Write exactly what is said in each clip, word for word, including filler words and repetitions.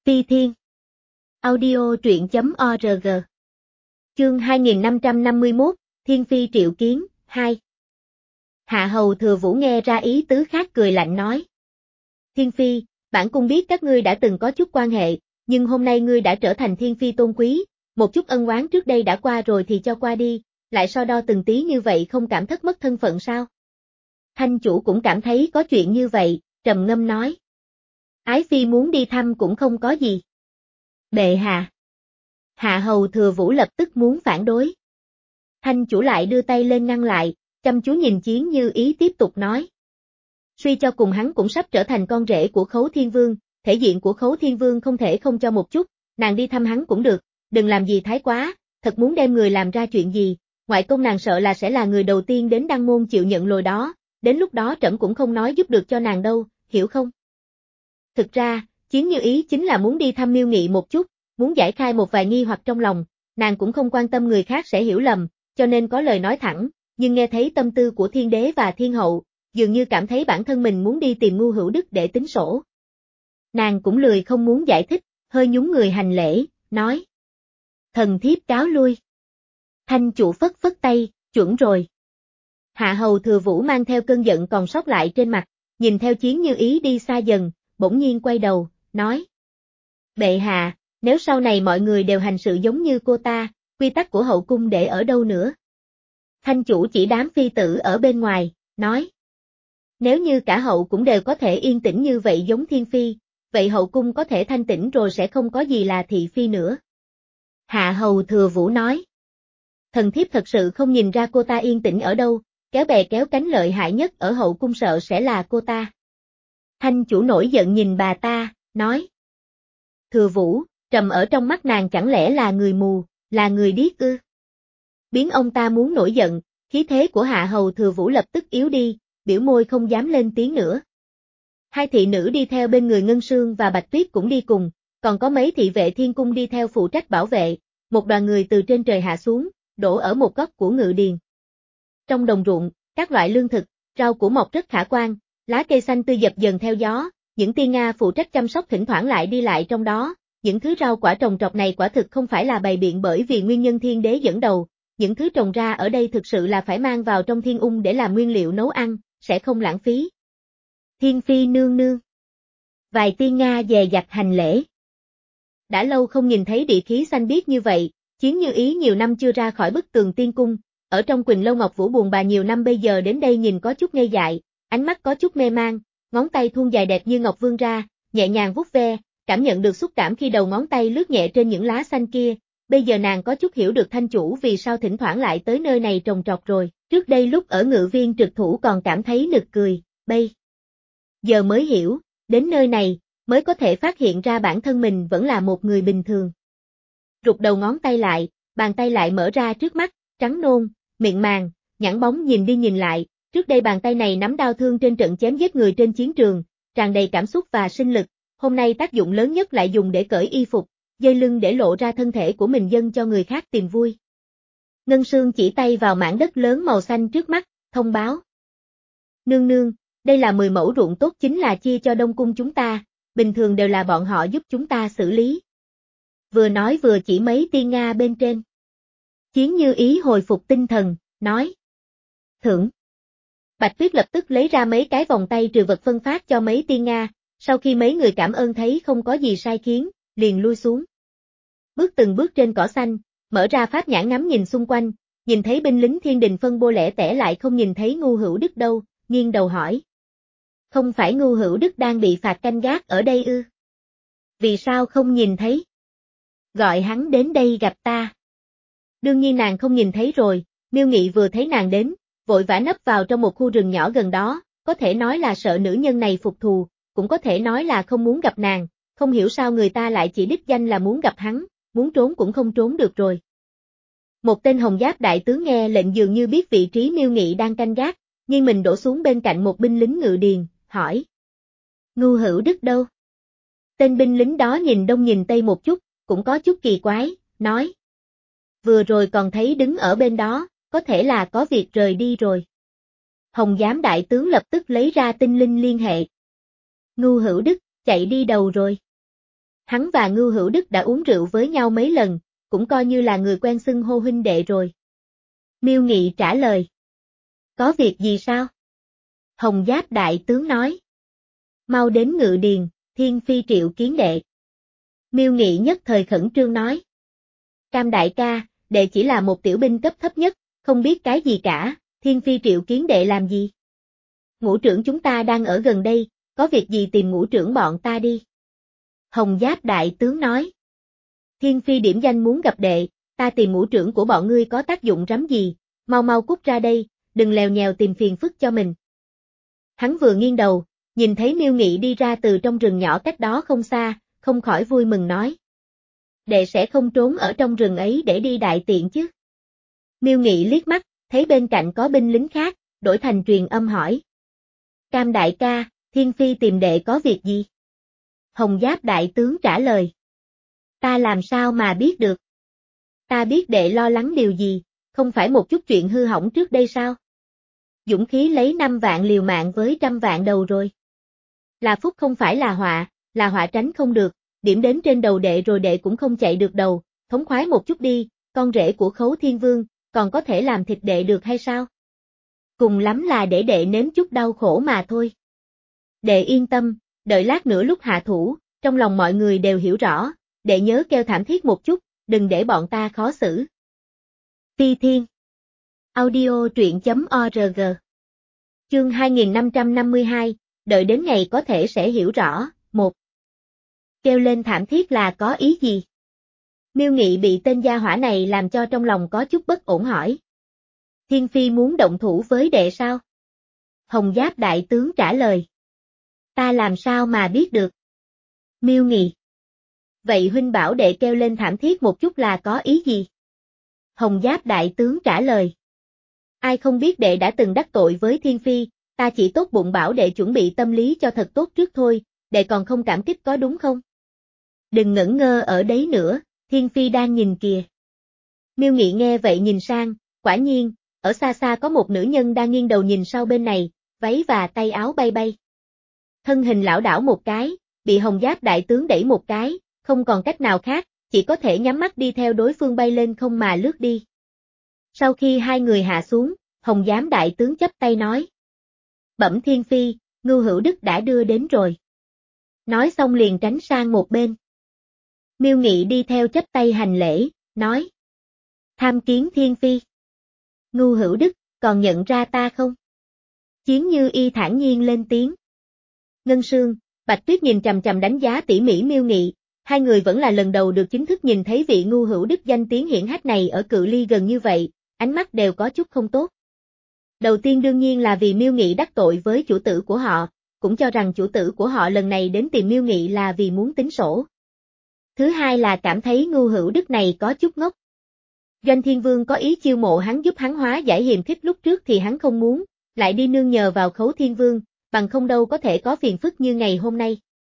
Phi Thiên. Audio truyện chấm org. Chương hai nghìn năm trăm năm mươi mốt, Thiên Phi triệu kiến, hai. Hạ Hầu Thừa Vũ nghe ra ý tứ khác cười lạnh nói. Thiên Phi, bản cung biết các ngươi đã từng có chút quan hệ, nhưng hôm nay ngươi đã trở thành Thiên Phi tôn quý, một chút ân oán trước đây đã qua rồi thì cho qua đi, lại so đo từng tí như vậy không cảm thất mất thân phận sao? Thanh chủ cũng cảm thấy có chuyện như vậy, trầm ngâm nói. Ái Phi muốn đi thăm cũng không có gì. Bệ hạ. Hạ Hầu Thừa Vũ lập tức muốn phản đối. Thanh chủ lại đưa tay lên ngăn lại, chăm chú nhìn Chiến Như Ý tiếp tục nói. Suy cho cùng hắn cũng sắp trở thành con rể của Khấu Thiên Vương, thể diện của Khấu Thiên Vương không thể không cho một chút, nàng đi thăm hắn cũng được, đừng làm gì thái quá, thật muốn đem người làm ra chuyện gì, ngoại công nàng sợ là sẽ là người đầu tiên đến Đăng Môn chịu nhận lồi đó, đến lúc đó trẫm cũng không nói giúp được cho nàng đâu, hiểu không? Thực ra, Chiến Như Ý chính là muốn đi thăm Miêu Nghị một chút, muốn giải khai một vài nghi hoặc trong lòng, nàng cũng không quan tâm người khác sẽ hiểu lầm, cho nên có lời nói thẳng, nhưng nghe thấy tâm tư của Thiên Đế và Thiên Hậu, dường như cảm thấy bản thân mình muốn đi tìm Ngu Hữu Đức để tính sổ. Nàng cũng lười không muốn giải thích, hơi nhún người hành lễ, nói. Thần thiếp cáo lui. Thanh chủ phất phất tay, chuẩn rồi. Hạ Hầu Thừa Vũ mang theo cơn giận còn sót lại trên mặt, nhìn theo Chiến Như Ý đi xa dần, bỗng nhiên quay đầu, nói. Bệ hạ, nếu sau này mọi người đều hành sự giống như cô ta, quy tắc của hậu cung để ở đâu nữa? Thanh chủ chỉ đám phi tử ở bên ngoài, nói. Nếu như cả hậu cũng đều có thể yên tĩnh như vậy giống Thiên Phi, vậy hậu cung có thể thanh tĩnh rồi sẽ không có gì là thị phi nữa. Hạ Hầu Thừa Vũ nói. Thần thiếp thật sự không nhìn ra cô ta yên tĩnh ở đâu, kéo bè kéo cánh lợi hại nhất ở hậu cung sợ sẽ là cô ta. Thanh chủ nổi giận nhìn bà ta, nói. Thừa Vũ, trầm ở trong mắt nàng chẳng lẽ là người mù, là người điếc ư? Biến ông ta muốn nổi giận, khí thế của Hạ Hầu Thừa Vũ lập tức yếu đi, biểu môi không dám lên tiếng nữa. Hai thị nữ đi theo bên người Ngân Sương và Bạch Tuyết cũng đi cùng, còn có mấy thị vệ thiên cung đi theo phụ trách bảo vệ, một đoàn người từ trên trời hạ xuống, đổ ở một góc của ngự điền. Trong đồng ruộng, các loại lương thực, rau củ mọc rất khả quan, lá cây xanh tươi dập dần theo gió, những tiên Nga phụ trách chăm sóc thỉnh thoảng lại đi lại trong đó, những thứ rau quả trồng trọt này quả thực không phải là bày biện bởi vì nguyên nhân Thiên Đế dẫn đầu, những thứ trồng ra ở đây thực sự là phải mang vào trong thiên ung để làm nguyên liệu nấu ăn, sẽ không lãng phí. Thiên Phi nương nương. Vài tiên Nga dè dặt hành lễ. Đã lâu không nhìn thấy địa khí xanh biếc như vậy, Chiến Như Ý nhiều năm chưa ra khỏi bức tường tiên cung, ở trong Quỳnh Lâu Ngọc Vũ buồn bà nhiều năm bây giờ đến đây nhìn có chút ngây dại, ánh mắt có chút mê mang, ngón tay thon dài đẹp như ngọc vươn ra, nhẹ nhàng vuốt ve, cảm nhận được xúc cảm khi đầu ngón tay lướt nhẹ trên những lá xanh kia, bây giờ nàng có chút hiểu được thanh chủ vì sao thỉnh thoảng lại tới nơi này trồng trọt rồi, trước đây lúc ở ngự viên trực thủ còn cảm thấy nực cười, bây giờ mới hiểu, đến nơi này, mới có thể phát hiện ra bản thân mình vẫn là một người bình thường. Rụt đầu ngón tay lại, bàn tay lại mở ra trước mắt, trắng nôn, miệng màng, nhẵn bóng nhìn đi nhìn lại, trước đây bàn tay này nắm đao thương trên trận chém giết người trên chiến trường, tràn đầy cảm xúc và sinh lực, hôm nay tác dụng lớn nhất lại dùng để cởi y phục, dây lưng để lộ ra thân thể của mình dâng cho người khác tìm vui. Ngân Sương chỉ tay vào mảng đất lớn màu xanh trước mắt, thông báo. Nương nương, đây là mười mẫu ruộng tốt chính là chia cho Đông Cung chúng ta, bình thường đều là bọn họ giúp chúng ta xử lý. Vừa nói vừa chỉ mấy tiên Nga bên trên. Chiến Như Ý hồi phục tinh thần, nói. Thưởng. Bạch Tuyết lập tức lấy ra mấy cái vòng tay trừ vật phân phát cho mấy tiên Nga, sau khi mấy người cảm ơn thấy không có gì sai khiến, liền lui xuống. Bước từng bước trên cỏ xanh, mở ra pháp nhãn ngắm nhìn xung quanh, nhìn thấy binh lính thiên đình phân bô lẻ tẻ lại không nhìn thấy Ngu Hữu Đức đâu, nghiêng đầu hỏi. Không phải Ngu Hữu Đức đang bị phạt canh gác ở đây ư? Vì sao không nhìn thấy? Gọi hắn đến đây gặp ta. Đương nhiên nàng không nhìn thấy rồi, Miêu Nghị vừa thấy nàng đến, vội vã nấp vào trong một khu rừng nhỏ gần đó, có thể nói là sợ nữ nhân này phục thù, cũng có thể nói là không muốn gặp nàng, không hiểu sao người ta lại chỉ đích danh là muốn gặp hắn, muốn trốn cũng không trốn được rồi. Một tên hồng giáp đại tướng nghe lệnh dường như biết vị trí Miêu Nghị đang canh gác, nhưng mình đổ xuống bên cạnh một binh lính ngự điền, hỏi. Ngu Hữu Đức đâu? Tên binh lính đó nhìn đông nhìn tây một chút, cũng có chút kỳ quái, nói. Vừa rồi còn thấy đứng ở bên đó, có thể là có việc rời đi rồi. Hồng giám đại tướng lập tức lấy ra tinh linh liên hệ. Ngu Hữu Đức, chạy đi đâu rồi? Hắn và Ngưu Hữu Đức đã uống rượu với nhau mấy lần, cũng coi như là người quen xưng hô huynh đệ rồi. Miêu Nghị trả lời. Có việc gì sao? Hồng Giáp đại tướng nói. Mau đến Ngự Điền, Thiên Phi triệu kiến đệ. Miêu Nghị nhất thời khẩn trương nói. Cam đại ca, đệ chỉ là một tiểu binh cấp thấp nhất, không biết cái gì cả, Thiên Phi triệu kiến đệ làm gì? Ngũ trưởng chúng ta đang ở gần đây, có việc gì tìm ngũ trưởng bọn ta đi. Hồng Giáp đại tướng nói. Thiên Phi điểm danh muốn gặp đệ, ta tìm ngũ trưởng của bọn ngươi có tác dụng rắm gì, mau mau cút ra đây, đừng lèo nhèo tìm phiền phức cho mình. Hắn vừa nghiêng đầu, nhìn thấy Miêu Nghị đi ra từ trong rừng nhỏ cách đó không xa, không khỏi vui mừng nói. Đệ sẽ không trốn ở trong rừng ấy để đi đại tiện chứ. Miêu Nghị liếc mắt, thấy bên cạnh có binh lính khác, đổi thành truyền âm hỏi. Cam đại ca, Thiên Phi tìm đệ có việc gì? Hồng Giáp đại tướng trả lời. Ta làm sao mà biết được? Ta biết đệ lo lắng điều gì, không phải một chút chuyện hư hỏng trước đây sao? Dũng khí lấy năm vạn liều mạng với trăm vạn đầu rồi. Là phúc không phải là họa, là họa tránh không được, điểm đến trên đầu đệ rồi đệ cũng không chạy được đầu, thống khoái một chút đi, con rể của Khấu Thiên Vương, còn có thể làm thịt đệ được hay sao? Cùng lắm là để đệ nếm chút đau khổ mà thôi. Đệ yên tâm, đợi lát nữa lúc hạ thủ, trong lòng mọi người đều hiểu rõ, đệ nhớ kêu thảm thiết một chút, đừng để bọn ta khó xử. Phi Thiên Audio truyện chấm org Chương hai nghìn năm trăm năm mươi hai, đợi đến ngày có thể sẽ hiểu rõ. Một. Kêu lên thảm thiết là có ý gì? Miêu Nghị bị tên gia hỏa này làm cho trong lòng có chút bất ổn hỏi. Thiên Phi muốn động thủ với đệ sao? Hồng Giáp đại tướng trả lời. Ta làm sao mà biết được? Miêu Nghị. Vậy huynh bảo đệ kêu lên thảm thiết một chút là có ý gì? Hồng Giáp đại tướng trả lời. Ai không biết đệ đã từng đắc tội với Thiên Phi, ta chỉ tốt bụng bảo đệ chuẩn bị tâm lý cho thật tốt trước thôi, đệ còn không cảm kích có đúng không? Đừng ngẩn ngơ ở đấy nữa, Thiên Phi đang nhìn kìa. Miêu Nghị nghe vậy nhìn sang, quả nhiên, ở xa xa có một nữ nhân đang nghiêng đầu nhìn sau bên này, váy và tay áo bay bay. Thân hình lão đảo một cái, bị Hồng Giáp đại tướng đẩy một cái, không còn cách nào khác, chỉ có thể nhắm mắt đi theo đối phương bay lên không mà lướt đi. Sau khi hai người hạ xuống, Hồng Giám đại tướng chắp tay nói. Bẩm Thiên Phi, Ngưu Hữu Đức đã đưa đến rồi. Nói xong liền tránh sang một bên. Miêu Nghị đi theo chắp tay hành lễ, nói. Tham kiến Thiên Phi. Ngưu Hữu Đức, còn nhận ra ta không? Chiến Như Y thản nhiên lên tiếng. Ngân Sương, Bạch Tuyết nhìn trầm trầm đánh giá tỉ mỉ Miêu Nghị, hai người vẫn là lần đầu được chính thức nhìn thấy vị Ngưu Hữu Đức danh tiếng hiển hách này ở cự ly gần như vậy, ánh mắt đều có chút không tốt. Đầu tiên đương nhiên là vì Miêu Nghị đắc tội với chủ tử của họ, cũng cho rằng chủ tử của họ lần này đến tìm Miêu Nghị là vì muốn tính sổ. Thứ hai là cảm thấy Ngưu Hữu Đức này có chút ngốc. Doanh Thiên Vương có ý chiêu mộ hắn giúp hắn hóa giải hiềm khích lúc trước thì hắn không muốn, lại đi nương nhờ vào Khấu Thiên Vương, bằng không đâu có thể có phiền phức như ngày hôm nay.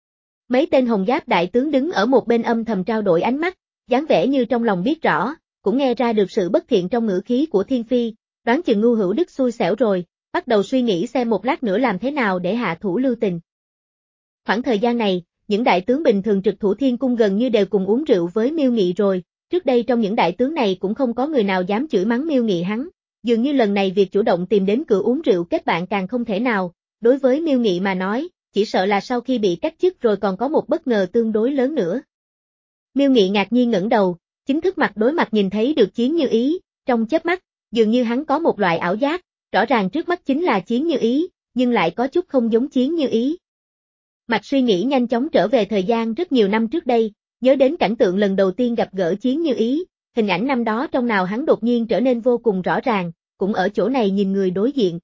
Mấy tên Hồng Giáp đại tướng đứng ở một bên âm thầm trao đổi ánh mắt, dáng vẻ như trong lòng biết rõ, cũng nghe ra được sự bất thiện trong ngữ khí của Thiên Phi, đoán chừng Ngưu Hữu Đức xui xẻo rồi, bắt đầu suy nghĩ xem một lát nữa làm thế nào để hạ thủ lưu tình. Khoảng thời gian này, những đại tướng bình thường trực thủ Thiên Cung gần như đều cùng uống rượu với Miêu Nghị rồi, trước đây trong những đại tướng này cũng không có người nào dám chửi mắng Miêu Nghị hắn, dường như lần này việc chủ động tìm đến cửa uống rượu kết bạn càng không thể nào, đối với Miêu Nghị mà nói, chỉ sợ là sau khi bị cách chức rồi còn có một bất ngờ tương đối lớn nữa. Miêu Nghị ngạc nhiên ngẩng đầu, chính thức mặt đối mặt nhìn thấy được Chiến Như Ý, trong chớp mắt, dường như hắn có một loại ảo giác, rõ ràng trước mắt chính là Chiến Như Ý, nhưng lại có chút không giống Chiến Như Ý. Mạch suy nghĩ nhanh chóng trở về thời gian rất nhiều năm trước đây, nhớ đến cảnh tượng lần đầu tiên gặp gỡ Chiến Như Ý, hình ảnh năm đó trong nào hắn đột nhiên trở nên vô cùng rõ ràng, cũng ở chỗ này nhìn người đối diện.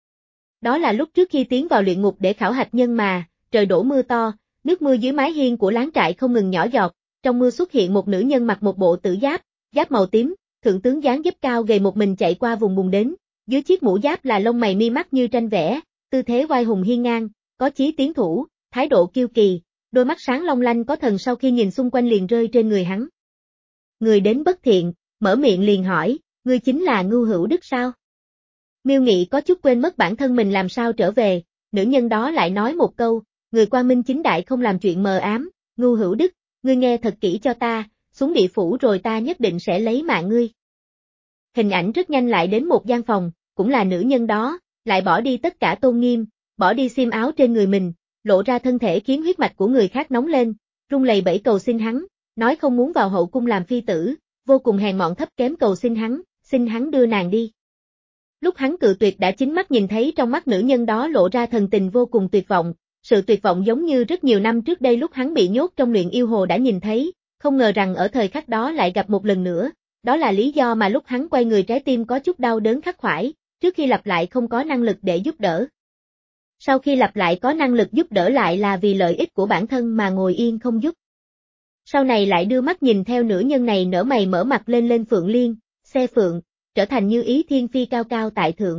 Đó là lúc trước khi tiến vào luyện ngục để khảo hạch nhân mà, trời đổ mưa to, nước mưa dưới mái hiên của láng trại không ngừng nhỏ giọt, trong mưa xuất hiện một nữ nhân mặc một bộ tử giáp, giáp màu tím, thượng tướng dáng dấp cao gầy một mình chạy qua vùng bùn đến, dưới chiếc mũ giáp là lông mày mi mắt như tranh vẽ, tư thế oai hùng hiên ngang, có chí tiến thủ, thái độ kiêu kỳ, đôi mắt sáng long lanh có thần sau khi nhìn xung quanh liền rơi trên người hắn. Người đến bất thiện, mở miệng liền hỏi, ngươi chính là Ngưu Hữu Đức sao? Miêu Nghị có chút quên mất bản thân mình làm sao trở về, nữ nhân đó lại nói một câu, người quang minh chính đại không làm chuyện mờ ám, Ngưu Hữu Đức, ngươi nghe thật kỹ cho ta, xuống địa phủ rồi ta nhất định sẽ lấy mạng ngươi. Hình ảnh rất nhanh lại đến một gian phòng, cũng là nữ nhân đó, lại bỏ đi tất cả tôn nghiêm, bỏ đi xiêm áo trên người mình, lộ ra thân thể khiến huyết mạch của người khác nóng lên, run lẩy bẩy cầu xin hắn, nói không muốn vào hậu cung làm phi tử, vô cùng hèn mọn thấp kém cầu xin hắn, xin hắn đưa nàng đi. Lúc hắn cự tuyệt đã chính mắt nhìn thấy trong mắt nữ nhân đó lộ ra thần tình vô cùng tuyệt vọng, sự tuyệt vọng giống như rất nhiều năm trước đây lúc hắn bị nhốt trong luyện yêu hồ đã nhìn thấy, không ngờ rằng ở thời khắc đó lại gặp một lần nữa, đó là lý do mà lúc hắn quay người trái tim có chút đau đớn khắc khoải, trước khi lặp lại không có năng lực để giúp đỡ. Sau khi lặp lại có năng lực giúp đỡ lại là vì lợi ích của bản thân mà ngồi yên không giúp. Sau này lại đưa mắt nhìn theo nữ nhân này nở mày mở mặt lên lên Phượng Liên, xe Phượng, trở thành Như Ý Thiên Phi cao cao tại thượng.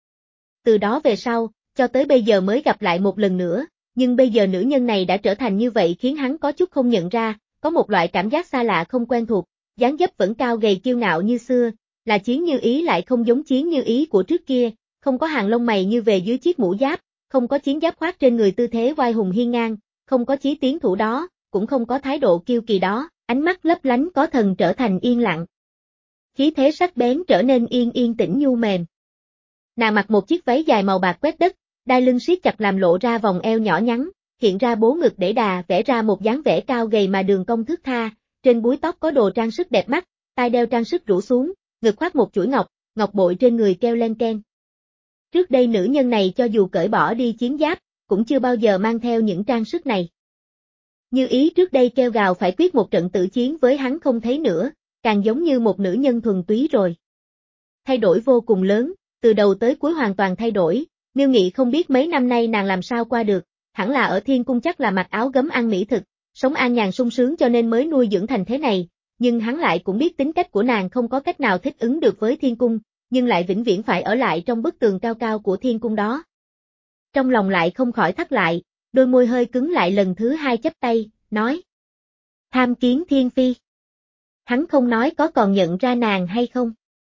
Từ đó về sau, cho tới bây giờ mới gặp lại một lần nữa, nhưng bây giờ nữ nhân này đã trở thành như vậy khiến hắn có chút không nhận ra, có một loại cảm giác xa lạ không quen thuộc, dáng dấp vẫn cao gầy kiêu ngạo như xưa, là Chiến Như Ý lại không giống Chiến Như Ý của trước kia, không có hàng lông mày như về dưới chiếc mũ giáp, không có chiến giáp khoác trên người tư thế oai hùng hiên ngang, không có chí tiến thủ đó, cũng không có thái độ kiêu kỳ đó, ánh mắt lấp lánh có thần trở thành yên lặng. Khí thế sắc bén trở nên yên yên tĩnh nhu mềm. Nàng mặc một chiếc váy dài màu bạc quét đất, đai lưng siết chặt làm lộ ra vòng eo nhỏ nhắn, hiện ra bố ngực để đà vẽ ra một dáng vẻ cao gầy mà đường cong thướt tha, trên búi tóc có đồ trang sức đẹp mắt, tai đeo trang sức rủ xuống, ngực khoác một chuỗi ngọc, ngọc bội trên người keo len keng. Trước đây nữ nhân này cho dù cởi bỏ đi chiến giáp, cũng chưa bao giờ mang theo những trang sức này. Như Ý trước đây kêu gào phải quyết một trận tử chiến với hắn không thấy nữa, càng giống như một nữ nhân thuần túy rồi. Thay đổi vô cùng lớn, từ đầu tới cuối hoàn toàn thay đổi, Miêu Nghị không biết mấy năm nay nàng làm sao qua được, hẳn là ở thiên cung chắc là mặc áo gấm ăn mỹ thực, sống an nhàn sung sướng cho nên mới nuôi dưỡng thành thế này, nhưng hắn lại cũng biết tính cách của nàng không có cách nào thích ứng được với thiên cung, nhưng lại vĩnh viễn phải ở lại trong bức tường cao cao của thiên cung đó. Trong lòng lại không khỏi thắt lại, đôi môi hơi cứng lại lần thứ hai chắp tay, nói. Tham kiến Thiên Phi. Hắn không nói có còn nhận ra nàng hay không.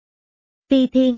Phi Thiên.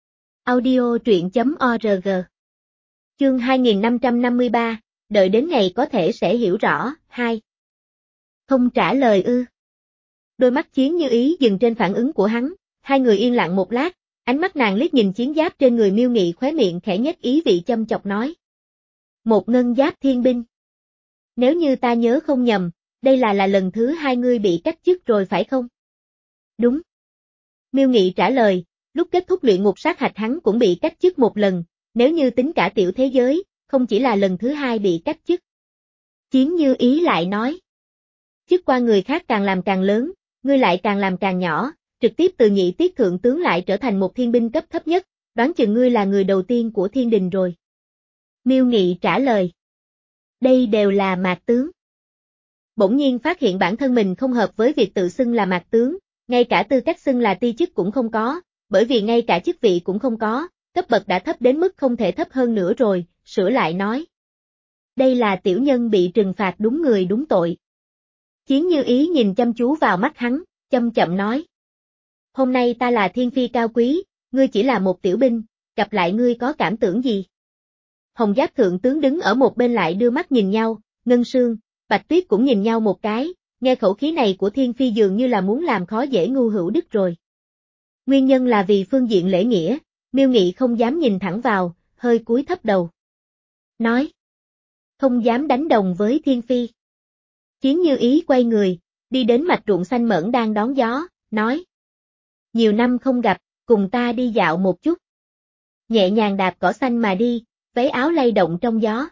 Audio truyện chấm org. Chương hai nghìn năm trăm năm mươi ba, đợi đến ngày có thể sẽ hiểu rõ, hai. Không trả lời ư. Đôi mắt Chiến Như Ý dừng trên phản ứng của hắn, hai người yên lặng một lát, ánh mắt nàng liếc nhìn chiến giáp trên người Miêu Nghị khóe miệng khẽ nhếch ý vị châm chọc nói. Một ngân giáp thiên binh. Nếu như ta nhớ không nhầm, đây là là lần thứ hai ngươi bị cách chức rồi phải không? Đúng. Miêu Nghị trả lời, lúc kết thúc luyện ngục sát hạch hắn cũng bị cách chức một lần, nếu như tính cả tiểu thế giới, không chỉ là lần thứ hai bị cách chức. Chiến Như Ý lại nói. Chức quan người khác càng làm càng lớn, ngươi lại càng làm càng nhỏ, trực tiếp từ nhị tiết thượng tướng lại trở thành một thiên binh cấp thấp nhất, đoán chừng ngươi là người đầu tiên của thiên đình rồi. Miêu Nghị trả lời. Đây đều là mạc tướng. Bỗng nhiên phát hiện bản thân mình không hợp với việc tự xưng là mạc tướng, ngay cả tư cách xưng là ti chức cũng không có, bởi vì ngay cả chức vị cũng không có, cấp bậc đã thấp đến mức không thể thấp hơn nữa rồi, sửa lại nói. Đây là tiểu nhân bị trừng phạt đúng người đúng tội. Chiến Như Ý nhìn chăm chú vào mắt hắn, chậm chậm nói. Hôm nay ta là thiên phi cao quý, ngươi chỉ là một tiểu binh, gặp lại ngươi có cảm tưởng gì? Hồng Giáp thượng tướng đứng ở một bên lại đưa mắt nhìn nhau, Ngân Sương, Bạch Tuyết cũng nhìn nhau một cái, nghe khẩu khí này của thiên phi dường như là muốn làm khó dễ Ngu Hữu Đức rồi. Nguyên nhân là vì phương diện lễ nghĩa, Miêu Nghị không dám nhìn thẳng vào, hơi cúi thấp đầu. Nói. Không dám đánh đồng với thiên phi. Chiến Như Ý quay người, đi đến mạch ruộng xanh mởn đang đón gió, nói. Nhiều năm không gặp, cùng ta đi dạo một chút. Nhẹ nhàng đạp cỏ xanh mà đi, váy áo lay động trong gió.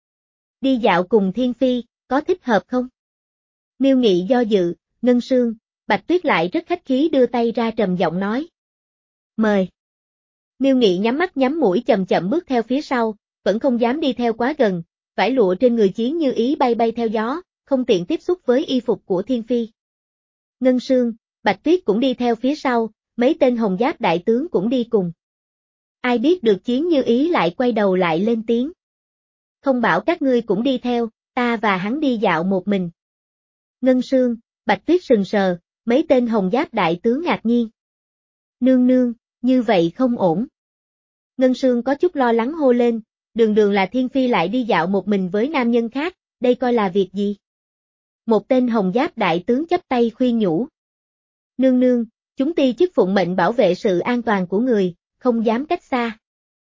Đi dạo cùng thiên phi, có thích hợp không? Miêu Nghị do dự, Ngân Sương, Bạch Tuyết lại rất khách khí đưa tay ra trầm giọng nói. Mời. Miêu Nghị nhắm mắt nhắm mũi chậm chậm bước theo phía sau, vẫn không dám đi theo quá gần, vải lụa trên người Chiến Như Ý bay bay theo gió, không tiện tiếp xúc với y phục của thiên phi. Ngân Sương, Bạch Tuyết cũng đi theo phía sau, mấy tên hồng giáp đại tướng cũng đi cùng. Ai biết được Chiến Như Ý lại quay đầu lại lên tiếng. Không bảo các ngươi cũng đi theo, ta và hắn đi dạo một mình. Ngân Sương, Bạch Tuyết sừng sờ, mấy tên hồng giáp đại tướng ngạc nhiên. Nương nương, như vậy không ổn. Ngân Sương có chút lo lắng hô lên, đường đường là thiên phi lại đi dạo một mình với nam nhân khác, đây coi là việc gì? Một tên hồng giáp đại tướng chắp tay khuyên nhủ. Nương nương, chúng ti chức phụng mệnh bảo vệ sự an toàn của người, không dám cách xa.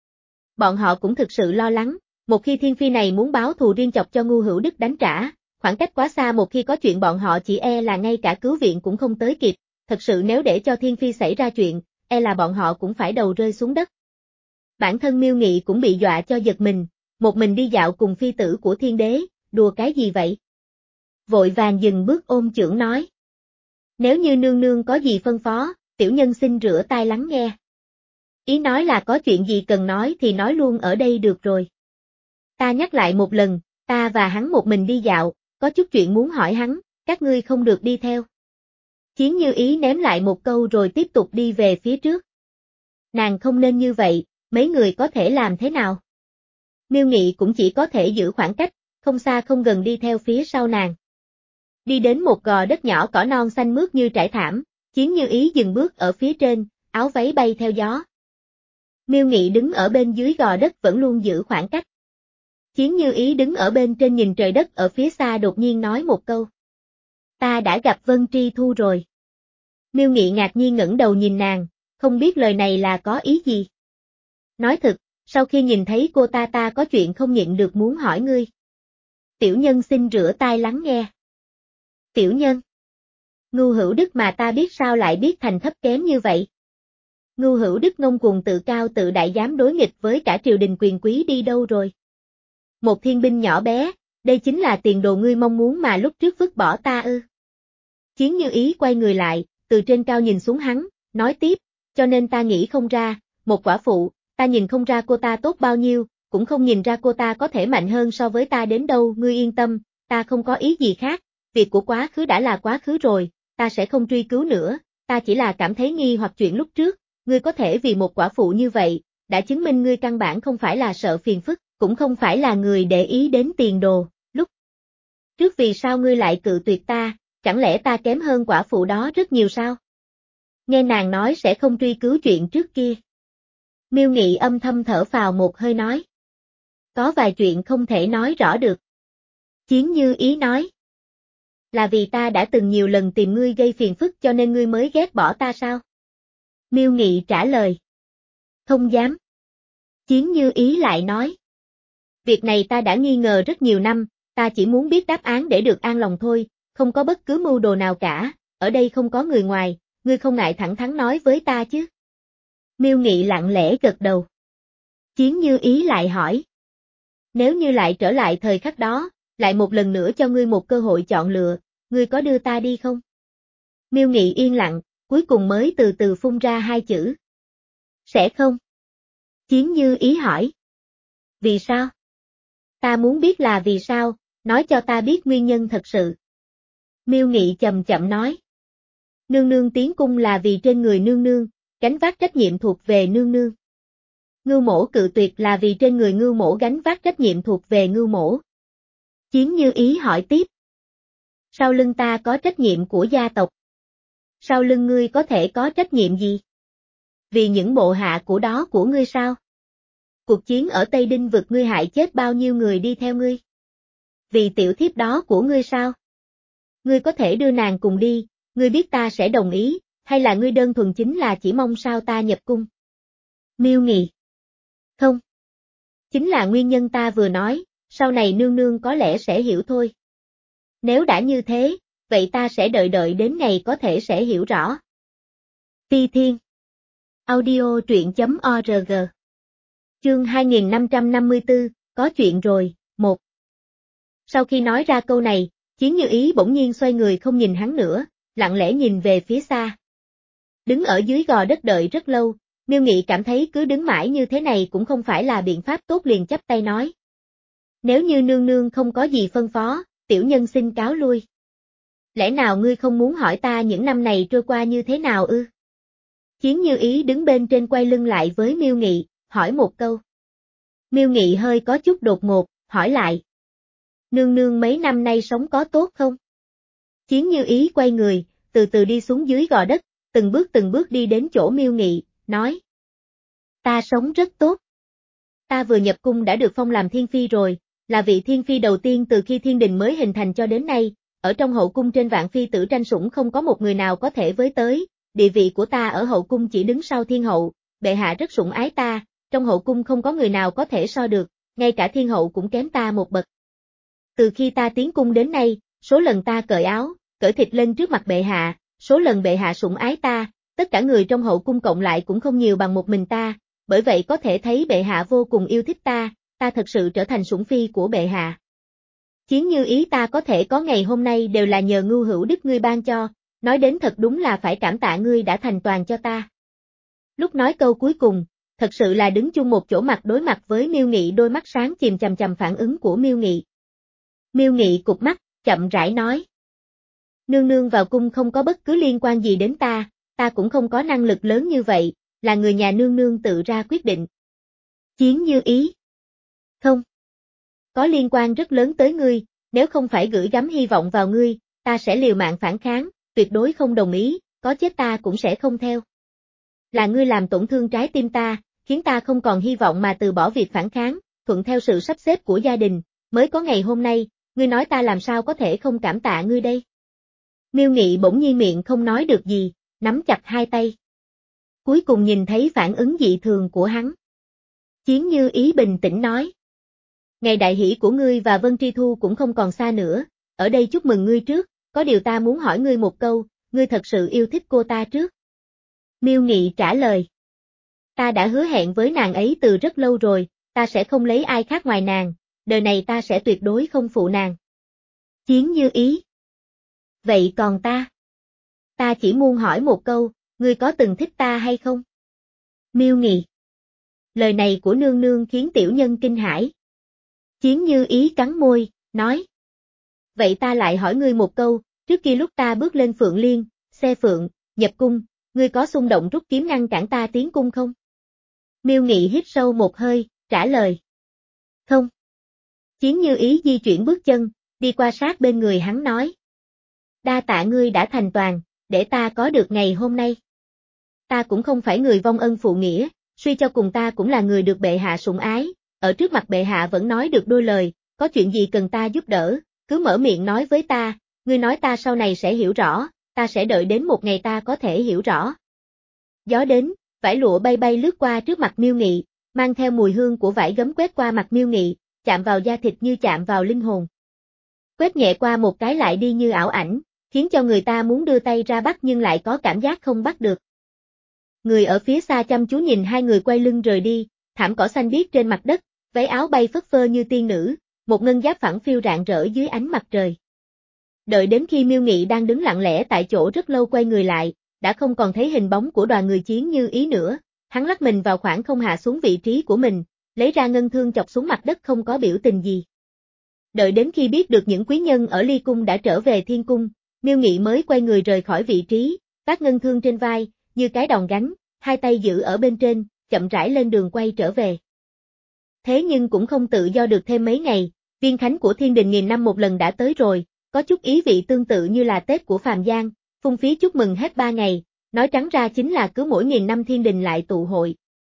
Bọn họ cũng thực sự lo lắng, một khi thiên phi này muốn báo thù riêng chọc cho Ngưu Hữu Đức đánh trả, khoảng cách quá xa, một khi có chuyện bọn họ chỉ e là ngay cả cứu viện cũng không tới kịp, thật sự nếu để cho thiên phi xảy ra chuyện, e là bọn họ cũng phải đầu rơi xuống đất. Bản thân Miêu Nghị cũng bị dọa cho giật mình, một mình đi dạo cùng phi tử của thiên đế, đùa cái gì vậy? Vội vàng dừng bước ôm chưởng nói. Nếu như nương nương có gì phân phó, tiểu nhân xin rửa tai lắng nghe. Ý nói là có chuyện gì cần nói thì nói luôn ở đây được rồi. Ta nhắc lại một lần, ta và hắn một mình đi dạo, có chút chuyện muốn hỏi hắn, các ngươi không được đi theo. Chiến Như Ý ném lại một câu rồi tiếp tục đi về phía trước. Nàng không nên như vậy, mấy người có thể làm thế nào? Miêu Nghị cũng chỉ có thể giữ khoảng cách, không xa không gần đi theo phía sau nàng. Đi đến một gò đất nhỏ cỏ non xanh mướt như trải thảm, Chiến Như Ý dừng bước ở phía trên, áo váy bay theo gió. Miêu Nghị đứng ở bên dưới gò đất vẫn luôn giữ khoảng cách. Chiến Như Ý đứng ở bên trên nhìn trời đất ở phía xa đột nhiên nói một câu. Ta đã gặp Vân Tri Thu rồi. Miêu Nghị ngạc nhiên ngẩng đầu nhìn nàng, không biết lời này là có ý gì. Nói thật, sau khi nhìn thấy cô ta ta có chuyện không nhịn được muốn hỏi ngươi. Tiểu nhân xin rửa tai lắng nghe. Tiểu nhân. Ngưu Hữu Đức mà ta biết sao lại biết thành thấp kém như vậy. Ngưu Hữu Đức ngông cuồng tự cao tự đại dám đối nghịch với cả triều đình quyền quý đi đâu rồi. Một thiên binh nhỏ bé, đây chính là tiền đồ ngươi mong muốn mà lúc trước vứt bỏ ta ư. Chiến Như Ý quay người lại, từ trên cao nhìn xuống hắn, nói tiếp, cho nên ta nghĩ không ra, một quả phụ, ta nhìn không ra cô ta tốt bao nhiêu, cũng không nhìn ra cô ta có thể mạnh hơn so với ta đến đâu, ngươi yên tâm, ta không có ý gì khác, việc của quá khứ đã là quá khứ rồi, ta sẽ không truy cứu nữa, ta chỉ là cảm thấy nghi hoặc chuyện lúc trước, ngươi có thể vì một quả phụ như vậy, đã chứng minh ngươi căn bản không phải là sợ phiền phức, cũng không phải là người để ý đến tiền đồ, lúc trước vì sao ngươi lại cự tuyệt ta, chẳng lẽ ta kém hơn quả phụ đó rất nhiều sao? Nghe nàng nói sẽ không truy cứu chuyện trước kia. Miêu Nghị âm thầm thở phào một hơi nói. Có vài chuyện không thể nói rõ được. Chiến Như Ý nói. Là vì ta đã từng nhiều lần tìm ngươi gây phiền phức cho nên ngươi mới ghét bỏ ta sao? Miêu Nghị trả lời. Không dám. Chiến Như Ý lại nói. Việc này ta đã nghi ngờ rất nhiều năm, ta chỉ muốn biết đáp án để được an lòng thôi, không có bất cứ mưu đồ nào cả, ở đây không có người ngoài, ngươi không ngại thẳng thắn nói với ta chứ? Miêu Nghị lặng lẽ gật đầu. Chiến Như Ý lại hỏi. Nếu như lại trở lại thời khắc đó, lại một lần nữa cho ngươi một cơ hội chọn lựa, ngươi có đưa ta đi không? Miêu Nghị yên lặng, cuối cùng mới từ từ phun ra hai chữ. Sẽ không. Chiến Như Ý hỏi. Vì sao? Ta muốn biết là vì sao, nói cho ta biết nguyên nhân thật sự. Miêu Nghị chậm chậm nói. Nương nương tiến cung là vì trên người nương nương, gánh vác trách nhiệm thuộc về nương nương. Ngưu Mỗ cự tuyệt là vì trên người Ngưu Mỗ gánh vác trách nhiệm thuộc về Ngưu Mỗ. Chiến Như Ý hỏi tiếp. Sau lưng ta có trách nhiệm của gia tộc. Sau lưng ngươi có thể có trách nhiệm gì? Vì những bộ hạ của đó của ngươi sao? Cuộc chiến ở Tây Đinh vực ngươi hại chết bao nhiêu người đi theo ngươi? Vì tiểu thiếp đó của ngươi sao? Ngươi có thể đưa nàng cùng đi, ngươi biết ta sẽ đồng ý, hay là ngươi đơn thuần chính là chỉ mong sao ta nhập cung? Miêu Nghị. Không. Chính là nguyên nhân ta vừa nói, sau này nương nương có lẽ sẽ hiểu thôi. Nếu đã như thế, vậy ta sẽ đợi đợi đến ngày có thể sẽ hiểu rõ. Phi Thiên. Audio truyện chấm org. Chương hai nghìn năm trăm năm mươi tư, có chuyện rồi, một. Sau khi nói ra câu này, Chiến Như Ý bỗng nhiên xoay người không nhìn hắn nữa, lặng lẽ nhìn về phía xa. Đứng ở dưới gò đất đợi rất lâu, Miêu Nghị cảm thấy cứ đứng mãi như thế này cũng không phải là biện pháp tốt, liền chắp tay nói. Nếu như nương nương không có gì phân phó, tiểu nhân xin cáo lui. Lẽ nào ngươi không muốn hỏi ta những năm này trôi qua như thế nào ư? Chiến Như Ý đứng bên trên quay lưng lại với Miêu Nghị, hỏi một câu. Miêu Nghị hơi có chút đột ngột, hỏi lại. Nương nương mấy năm nay sống có tốt không? Chiến Như Ý quay người, từ từ đi xuống dưới gò đất, từng bước từng bước đi đến chỗ Miêu Nghị, nói. Ta sống rất tốt. Ta vừa nhập cung đã được phong làm thiên phi rồi, là vị thiên phi đầu tiên từ khi thiên đình mới hình thành cho đến nay, ở trong hậu cung trên vạn phi tử tranh sủng không có một người nào có thể với tới, địa vị của ta ở hậu cung chỉ đứng sau thiên hậu, bệ hạ rất sủng ái ta, trong hậu cung không có người nào có thể so được, ngay cả thiên hậu cũng kém ta một bậc. Từ khi ta tiến cung đến nay, số lần ta cởi áo, cởi thịt lên trước mặt bệ hạ, số lần bệ hạ sủng ái ta, tất cả người trong hậu cung cộng lại cũng không nhiều bằng một mình ta, bởi vậy có thể thấy bệ hạ vô cùng yêu thích ta, ta thật sự trở thành sủng phi của bệ hạ. Chiến Như Ý ta có thể có ngày hôm nay đều là nhờ Ngưu Hữu Đức ngươi ban cho, nói đến thật đúng là phải cảm tạ ngươi đã thành toàn cho ta. Lúc nói câu cuối cùng, thật sự là đứng chung một chỗ mặt đối mặt với Miêu Nghị, đôi mắt sáng chìm chằm chằm phản ứng của Miêu Nghị. Miêu Nghị cụp mắt, chậm rãi nói. Nương nương vào cung không có bất cứ liên quan gì đến ta, ta cũng không có năng lực lớn như vậy, là người nhà nương nương tự ra quyết định. Chiến Như Ý. Không. Có liên quan rất lớn tới ngươi, nếu không phải gửi gắm hy vọng vào ngươi, ta sẽ liều mạng phản kháng, tuyệt đối không đồng ý, có chết ta cũng sẽ không theo. Là ngươi làm tổn thương trái tim ta, khiến ta không còn hy vọng mà từ bỏ việc phản kháng, thuận theo sự sắp xếp của gia đình, mới có ngày hôm nay, ngươi nói ta làm sao có thể không cảm tạ ngươi đây. Miêu Nghị bỗng nhiên miệng không nói được gì, nắm chặt hai tay. Cuối cùng nhìn thấy phản ứng dị thường của hắn. Chiến Như Ý bình tĩnh nói. Ngày đại hỷ của ngươi và Vân Tri Thu cũng không còn xa nữa, ở đây chúc mừng ngươi trước, có điều ta muốn hỏi ngươi một câu, ngươi thật sự yêu thích cô ta trước. Miêu Nghị trả lời. Ta đã hứa hẹn với nàng ấy từ rất lâu rồi, ta sẽ không lấy ai khác ngoài nàng, đời này ta sẽ tuyệt đối không phụ nàng. Chiến Như Ý. Vậy còn ta? Ta chỉ muốn hỏi một câu, ngươi có từng thích ta hay không? Miêu Nghị. Lời này của nương nương khiến tiểu nhân kinh hãi. Chiến Như Ý cắn môi, nói. Vậy ta lại hỏi ngươi một câu, trước khi lúc ta bước lên Phượng Liên, xe Phượng, nhập cung, ngươi có xung động rút kiếm ngăn cản ta tiến cung không? Miêu Nghị hít sâu một hơi, trả lời. Không. Chiến Như Ý di chuyển bước chân, đi qua sát bên người hắn nói. Đa tạ ngươi đã thành toàn, để ta có được ngày hôm nay. Ta cũng không phải người vong ân phụ nghĩa, suy cho cùng ta cũng là người được bệ hạ sủng ái, ở trước mặt bệ hạ vẫn nói được đôi lời, có chuyện gì cần ta giúp đỡ, cứ mở miệng nói với ta, ngươi nói ta sau này sẽ hiểu rõ, ta sẽ đợi đến một ngày ta có thể hiểu rõ. Gió đến, vải lụa bay bay lướt qua trước mặt Miêu Nghị, mang theo mùi hương của vải gấm quét qua mặt Miêu Nghị, chạm vào da thịt như chạm vào linh hồn. Quét nhẹ qua một cái lại đi như ảo ảnh, khiến cho người ta muốn đưa tay ra bắt nhưng lại có cảm giác không bắt được. Người ở phía xa chăm chú nhìn hai người quay lưng rời đi, thảm cỏ xanh biếc trên mặt đất, váy áo bay phất phơ như tiên nữ, một ngân giáp phẳng phiu rạng rỡ dưới ánh mặt trời. Đợi đến khi Miêu Nghị đang đứng lặng lẽ tại chỗ rất lâu quay người lại, đã không còn thấy hình bóng của đoàn người Chiến Như Ý nữa, hắn lắc mình vào khoảng không hạ xuống vị trí của mình, lấy ra ngân thương chọc xuống mặt đất không có biểu tình gì. Đợi đến khi biết được những quý nhân ở Ly Cung đã trở về Thiên Cung, Miêu Nghị mới quay người rời khỏi vị trí, vác ngân thương trên vai, như cái đòn gánh, hai tay giữ ở bên trên, chậm rãi lên đường quay trở về. Thế nhưng cũng không tự do được thêm mấy ngày, viên khánh của thiên đình nghìn năm một lần đã tới rồi, có chút ý vị tương tự như là Tết của phàm gian, phung phí chúc mừng hết ba ngày, nói trắng ra chính là cứ mỗi nghìn năm thiên đình lại tụ hội.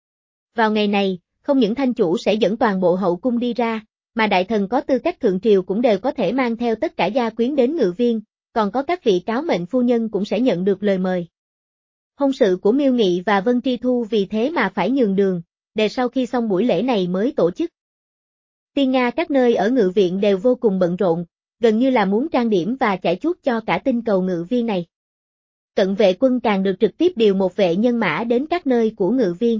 Vào ngày này, không những thanh chủ sẽ dẫn toàn bộ hậu cung đi ra, mà đại thần có tư cách thượng triều cũng đều có thể mang theo tất cả gia quyến đến Ngự Viên, còn có các vị cáo mệnh phu nhân cũng sẽ nhận được lời mời. Hôn sự của Miêu Nghị và Vân Tri Thu vì thế mà phải nhường đường, để sau khi xong buổi lễ này mới tổ chức. Tiên Nga các nơi ở Ngự Viện đều vô cùng bận rộn, gần như là muốn trang điểm và chải chuốt cho cả tinh cầu Ngự Viên này. Cận vệ quân càng được trực tiếp điều một vệ nhân mã đến các nơi của Ngự Viên.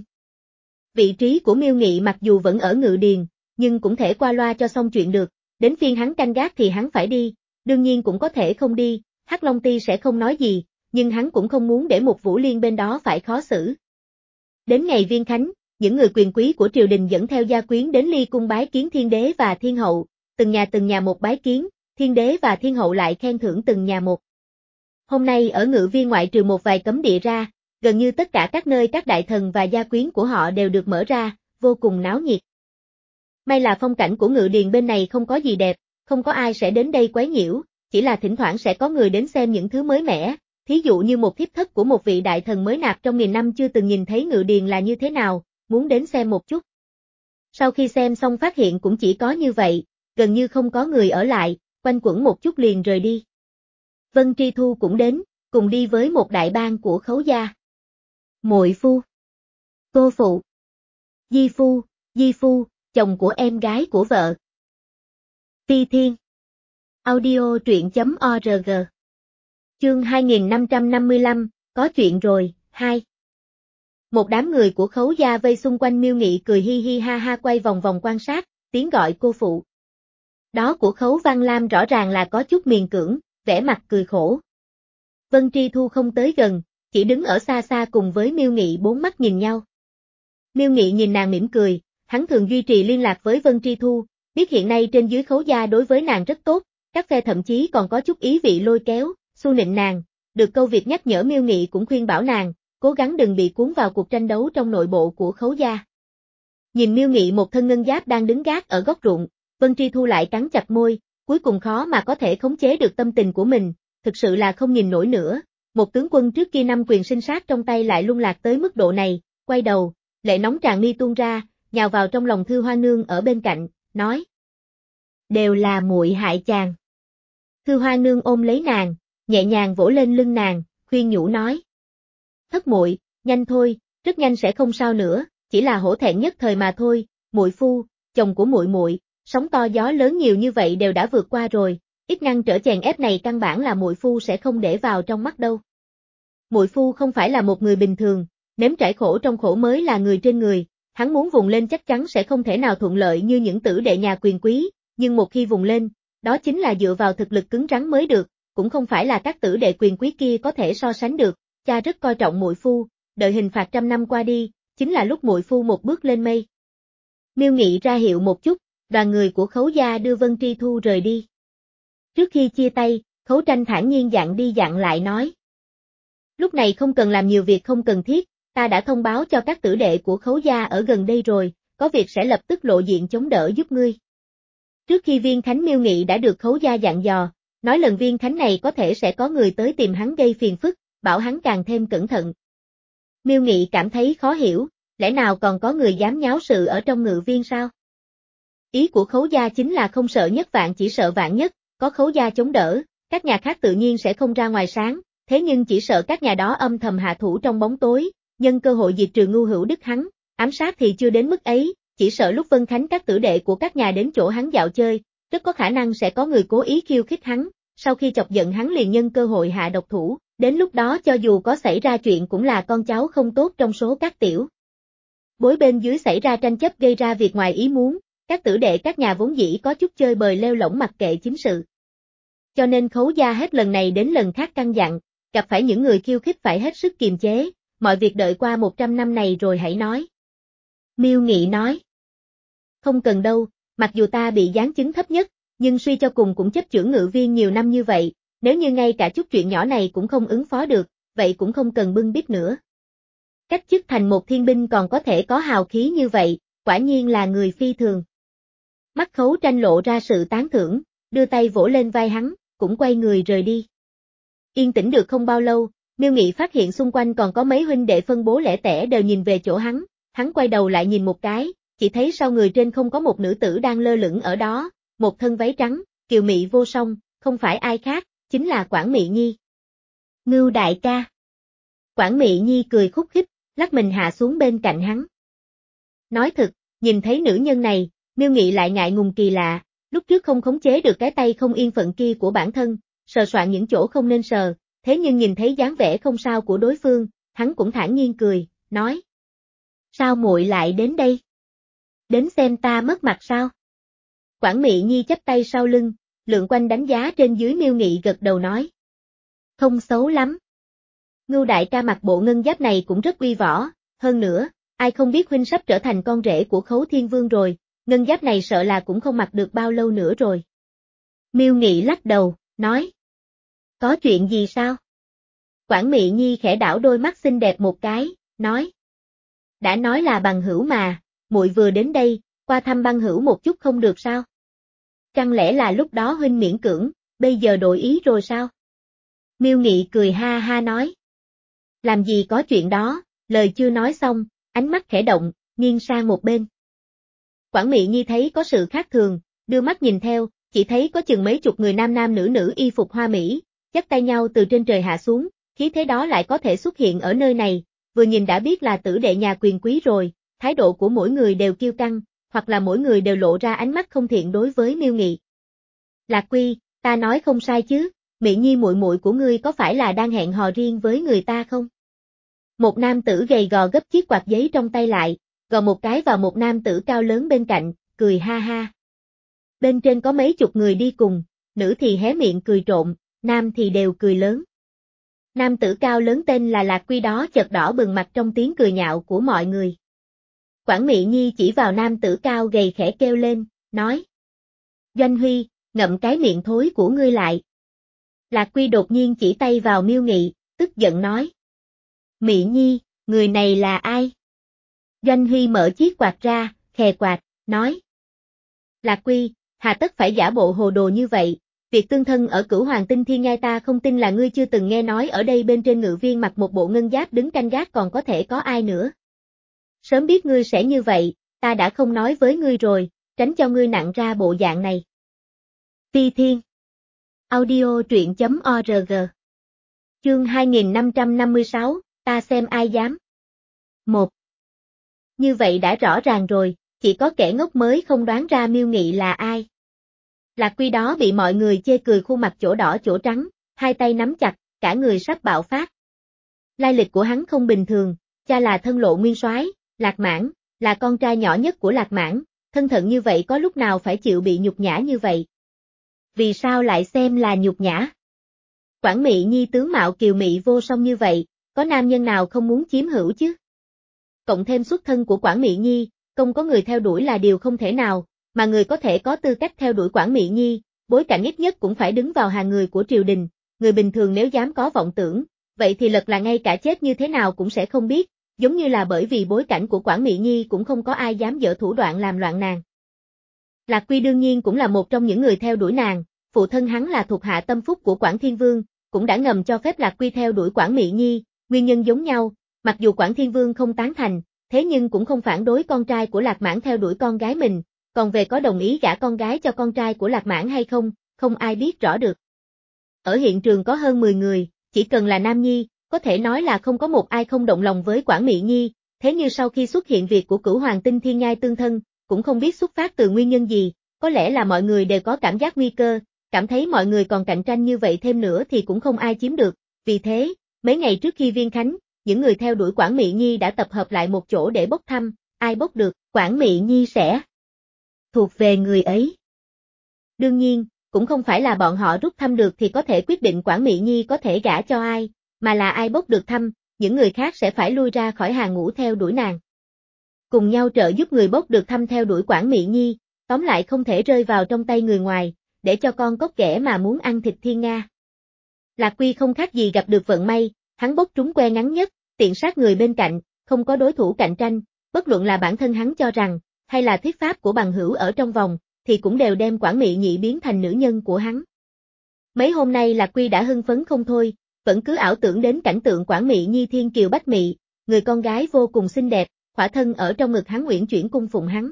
Vị trí của Miêu Nghị mặc dù vẫn ở Ngự Điền, nhưng cũng thể qua loa cho xong chuyện được, đến phiên hắn canh gác thì hắn phải đi, đương nhiên cũng có thể không đi, Hắc Long Ti sẽ không nói gì, nhưng hắn cũng không muốn để một Vũ Liên bên đó phải khó xử. Đến ngày viên khánh, những người quyền quý của triều đình dẫn theo gia quyến đến Ly Cung bái kiến thiên đế và thiên hậu, từng nhà từng nhà một bái kiến, thiên đế và thiên hậu lại khen thưởng từng nhà một. Hôm nay ở Ngự Viên ngoại trừ một vài cấm địa ra, gần như tất cả các nơi các đại thần và gia quyến của họ đều được mở ra, vô cùng náo nhiệt. May là phong cảnh của Ngự Điền bên này không có gì đẹp, không có ai sẽ đến đây quấy nhiễu, chỉ là thỉnh thoảng sẽ có người đến xem những thứ mới mẻ, thí dụ như một thiếp thất của một vị đại thần mới nạp trong nghìn năm chưa từng nhìn thấy Ngự Điền là như thế nào, muốn đến xem một chút. Sau khi xem xong phát hiện cũng chỉ có như vậy, gần như không có người ở lại, quanh quẩn một chút liền rời đi. Vân Tri Thu cũng đến, cùng đi với một đại bang của Khấu gia. Muội phu, cô phụ, di phu, di phu, chồng của em gái của vợ. Phi Thiên. Audio truyện chấm org. Chương hai nghìn năm trăm năm mươi lăm, có chuyện rồi, hai. Một đám người của Khấu gia vây xung quanh Miêu Nghị cười hi hi ha ha quay vòng vòng quan sát, tiếng gọi cô phụ. Đó của Khấu Văn Lam rõ ràng là có chút miền cưỡng, vẻ mặt cười khổ. Vân Tri Thu không tới gần, chỉ đứng ở xa xa cùng với Miêu Nghị bốn mắt nhìn nhau. Miêu Nghị nhìn nàng mỉm cười, hắn thường duy trì liên lạc với Vân Tri Thu, biết hiện nay trên dưới Khấu gia đối với nàng rất tốt, các phe thậm chí còn có chút ý vị lôi kéo, xu nịnh nàng, được câu việc nhắc nhở Miêu Nghị cũng khuyên bảo nàng, cố gắng đừng bị cuốn vào cuộc tranh đấu trong nội bộ của Khấu gia. Nhìn Miêu Nghị một thân ngân giáp đang đứng gác ở góc ruộng, Vân Tri Thu lại cắn chặt môi, cuối cùng khó mà có thể khống chế được tâm tình của mình, thực sự là không nhìn nổi nữa, một tướng quân trước kia năm quyền sinh sát trong tay lại lung lạc tới mức độ này, quay đầu, lệ nóng tràn mi tuôn ra, nhào vào trong lòng Thư Hoa Nương ở bên cạnh, nói: "Đều là muội hại chàng." Thư Hoa Nương ôm lấy nàng, nhẹ nhàng vỗ lên lưng nàng, khuyên nhủ nói: "Thất muội, nhanh thôi, rất nhanh sẽ không sao nữa, chỉ là hổ thẹn nhất thời mà thôi, muội phu, chồng của muội muội, sóng to gió lớn nhiều như vậy đều đã vượt qua rồi, ít ngăn trở chèn ép này căn bản là muội phu sẽ không để vào trong mắt đâu. Muội phu không phải là một người bình thường, nếm trải khổ trong khổ mới là người trên người, hắn muốn vùng lên chắc chắn sẽ không thể nào thuận lợi như những tử đệ nhà quyền quý, nhưng một khi vùng lên, đó chính là dựa vào thực lực cứng rắn mới được, cũng không phải là các tử đệ quyền quý kia có thể so sánh được, cha rất coi trọng muội phu, đợi hình phạt trăm năm qua đi, chính là lúc muội phu một bước lên mây." Miêu Nghị ra hiệu một chút, đoàn người của Khấu gia đưa Vân Tri Thu rời đi. Trước khi chia tay, Khấu Tranh thản nhiên dặn đi dặn lại nói: "Lúc này không cần làm nhiều việc không cần thiết, ta đã thông báo cho các tử đệ của Khấu gia ở gần đây rồi, có việc sẽ lập tức lộ diện chống đỡ giúp ngươi." Trước khi viên khánh Miêu Nghị đã được Khấu gia dặn dò, nói lần viên khánh này có thể sẽ có người tới tìm hắn gây phiền phức, bảo hắn càng thêm cẩn thận. Miêu Nghị cảm thấy khó hiểu, lẽ nào còn có người dám nháo sự ở trong ngự viên sao? Ý của Khấu gia chính là không sợ nhất vạn chỉ sợ vạn nhất, có Khấu gia chống đỡ, các nhà khác tự nhiên sẽ không ra ngoài sáng, thế nhưng chỉ sợ các nhà đó âm thầm hạ thủ trong bóng tối, nhân cơ hội diệt trừ Ngưu Hữu Đức hắn, ám sát thì chưa đến mức ấy, chỉ sợ lúc Vân Khánh các tử đệ của các nhà đến chỗ hắn dạo chơi, rất có khả năng sẽ có người cố ý khiêu khích hắn, sau khi chọc giận hắn liền nhân cơ hội hạ độc thủ, đến lúc đó cho dù có xảy ra chuyện cũng là con cháu không tốt trong số các tiểu bối bên dưới xảy ra tranh chấp gây ra việc ngoài ý muốn, các tử đệ các nhà vốn dĩ có chút chơi bời lêu lỏng mặc kệ chính sự. Cho nên Khấu gia hết lần này đến lần khác căn dặn, gặp phải những người khiêu khích phải hết sức kiềm chế, mọi việc đợi qua một trăm năm này rồi hãy nói. Miêu Nghị nói: "Không cần đâu, mặc dù ta bị giáng chứng thấp nhất, nhưng suy cho cùng cũng chấp chưởng ngự viên nhiều năm như vậy, nếu như ngay cả chút chuyện nhỏ này cũng không ứng phó được, vậy cũng không cần bưng bít nữa. Cách chức thành một thiên binh còn có thể có hào khí như vậy, quả nhiên là người phi thường." Mắt Khấu Tranh lộ ra sự tán thưởng, đưa tay vỗ lên vai hắn, cũng quay người rời đi. Yên tĩnh được không bao lâu, Miêu Nghị phát hiện xung quanh còn có mấy huynh đệ phân bố lẻ tẻ đều nhìn về chỗ hắn, hắn quay đầu lại nhìn một cái, chỉ thấy sau người trên không có một nữ tử đang lơ lửng ở đó, một thân váy trắng, kiều mị vô song, không phải ai khác, chính là Quản Mị Nhi. "Ngưu đại ca." Quản Mị Nhi cười khúc khích, lắc mình hạ xuống bên cạnh hắn. Nói thật, nhìn thấy nữ nhân này, Miêu Nghị lại ngại ngùng kỳ lạ, lúc trước không khống chế được cái tay không yên phận kia của bản thân, sờ soạn những chỗ không nên sờ, thế nhưng nhìn thấy dáng vẻ không sao của đối phương, hắn cũng thản nhiên cười, nói: "Sao muội lại đến đây? Đến xem ta mất mặt sao?" Quản Mị Nhi chắp tay sau lưng, lượn quanh đánh giá trên dưới Miêu Nghị gật đầu nói: "Không xấu lắm. Ngưu đại ca mặc bộ ngân giáp này cũng rất uy võ, hơn nữa, ai không biết huynh sắp trở thành con rể của Khấu Thiên Vương rồi, ngân giáp này sợ là cũng không mặc được bao lâu nữa rồi." Miêu Nghị lắc đầu, nói: "Có chuyện gì sao?" Quản Mị Nhi khẽ đảo đôi mắt xinh đẹp một cái, nói: "Đã nói là bằng hữu mà, muội vừa đến đây, qua thăm băng hữu một chút không được sao? Chẳng lẽ là lúc đó huynh miễn cưỡng, bây giờ đổi ý rồi sao?" Miêu Nghị cười ha ha nói: "Làm gì có chuyện đó." Lời chưa nói xong, ánh mắt khẽ động, nghiêng sang một bên. Quản Mị Nhi thấy có sự khác thường, đưa mắt nhìn theo, chỉ thấy có chừng mấy chục người nam nam nữ nữ y phục hoa mỹ, dắt tay nhau từ trên trời hạ xuống, khí thế đó lại có thể xuất hiện ở nơi này, vừa nhìn đã biết là tử đệ nhà quyền quý rồi, thái độ của mỗi người đều kiêu căng, hoặc là mỗi người đều lộ ra ánh mắt không thiện đối với Miêu Nghị. Lạc Quy, ta nói không sai chứ, Mị Nhi muội muội của ngươi có phải là đang hẹn hò riêng với người ta không? Một nam tử gầy gò gấp chiếc quạt giấy trong tay lại, gò một cái vào một nam tử cao lớn bên cạnh, cười ha ha. Bên trên có mấy chục người đi cùng, nữ thì hé miệng cười trộm, nam thì đều cười lớn. Nam tử cao lớn tên là Lạc Quy đó chợt đỏ bừng mặt trong tiếng cười nhạo của mọi người. Quản Mị Nhi chỉ vào nam tử cao gầy khẽ kêu lên, nói. Doanh Huy, ngậm cái miệng thối của ngươi lại. Lạc Quy đột nhiên chỉ tay vào Miêu Nghị, tức giận nói. Mị Nhi, người này là ai? Doanh Huy mở chiếc quạt ra, khè quạt, nói. Lạc Quy, hà tất phải giả bộ hồ đồ như vậy, việc tương thân ở Cửu Hoàng Tinh Thiên Ngai ta không tin là ngươi chưa từng nghe nói ở đây bên trên ngự viên mặc một bộ ngân giáp đứng canh gác còn có thể có ai nữa. Sớm biết ngươi sẽ như vậy, ta đã không nói với ngươi rồi, tránh cho ngươi nặng ra bộ dạng này. Phi Thiên Audio truyện.org Chương hai nghìn năm trăm năm mươi sáu, ta xem ai dám. một. Như vậy đã rõ ràng rồi, chỉ có kẻ ngốc mới không đoán ra Miêu Nghị là ai. Lạc Quy đó bị mọi người chê cười khuôn mặt chỗ đỏ chỗ trắng, hai tay nắm chặt, cả người sắp bạo phát. Lai lịch của hắn không bình thường, cha là Thân Lộ Nguyên Soái, Lạc Mãn, là con trai nhỏ nhất của Lạc Mãn, thân phận như vậy có lúc nào phải chịu bị nhục nhã như vậy. Vì sao lại xem là nhục nhã? Quản Mị Nhi tướng mạo kiều mị vô song như vậy, có nam nhân nào không muốn chiếm hữu chứ? Cộng thêm xuất thân của Quản Mị Nhi, không có người theo đuổi là điều không thể nào, mà người có thể có tư cách theo đuổi Quản Mị Nhi, bối cảnh ít nhất cũng phải đứng vào hàng người của triều đình, người bình thường nếu dám có vọng tưởng, vậy thì lật là ngay cả chết như thế nào cũng sẽ không biết, giống như là bởi vì bối cảnh của Quản Mị Nhi cũng không có ai dám dở thủ đoạn làm loạn nàng. Lạc Quy đương nhiên cũng là một trong những người theo đuổi nàng, phụ thân hắn là thuộc hạ tâm phúc của Quản Thiên Vương, cũng đã ngầm cho phép Lạc Quy theo đuổi Quản Mị Nhi, nguyên nhân giống nhau, mặc dù Quản Thiên Vương không tán thành, thế nhưng cũng không phản đối con trai của Lạc Mãn theo đuổi con gái mình, còn về có đồng ý gả con gái cho con trai của Lạc Mãn hay không, không ai biết rõ được. Ở hiện trường có hơn mười người, chỉ cần là nam nhi, có thể nói là không có một ai không động lòng với Quản Mị Nhi, thế nhưng sau khi xuất hiện việc của Cửu Hoàng Tinh Thiên Nhai tương thân, cũng không biết xuất phát từ nguyên nhân gì, có lẽ là mọi người đều có cảm giác nguy cơ, cảm thấy mọi người còn cạnh tranh như vậy thêm nữa thì cũng không ai chiếm được, vì thế, mấy ngày trước khi viên khánh, những người theo đuổi Quản Mị Nhi đã tập hợp lại một chỗ để bốc thăm, ai bốc được, Quản Mị Nhi sẽ thuộc về người ấy. Đương nhiên, cũng không phải là bọn họ rút thăm được thì có thể quyết định Quản Mị Nhi có thể gả cho ai, mà là ai bốc được thăm, những người khác sẽ phải lui ra khỏi hàng ngũ theo đuổi nàng. Cùng nhau trợ giúp người bốc được thăm theo đuổi Quản Mị Nhi, tóm lại không thể rơi vào trong tay người ngoài, để cho con cóc ghẻ mà muốn ăn thịt thiên nga. Lạc Quy không khác gì gặp được vận may, hắn bốc trúng que ngắn nhất, tiện sát người bên cạnh, không có đối thủ cạnh tranh, bất luận là bản thân hắn cho rằng, hay là thuyết pháp của bằng hữu ở trong vòng, thì cũng đều đem Quản Mị Nhi biến thành nữ nhân của hắn. Mấy hôm nay Lạc Quy đã hưng phấn không thôi, vẫn cứ ảo tưởng đến cảnh tượng Quản Mị Nhi thiên kiều bách mị, người con gái vô cùng xinh đẹp, khỏa thân ở trong ngực hắn uyển chuyển cung phụng hắn.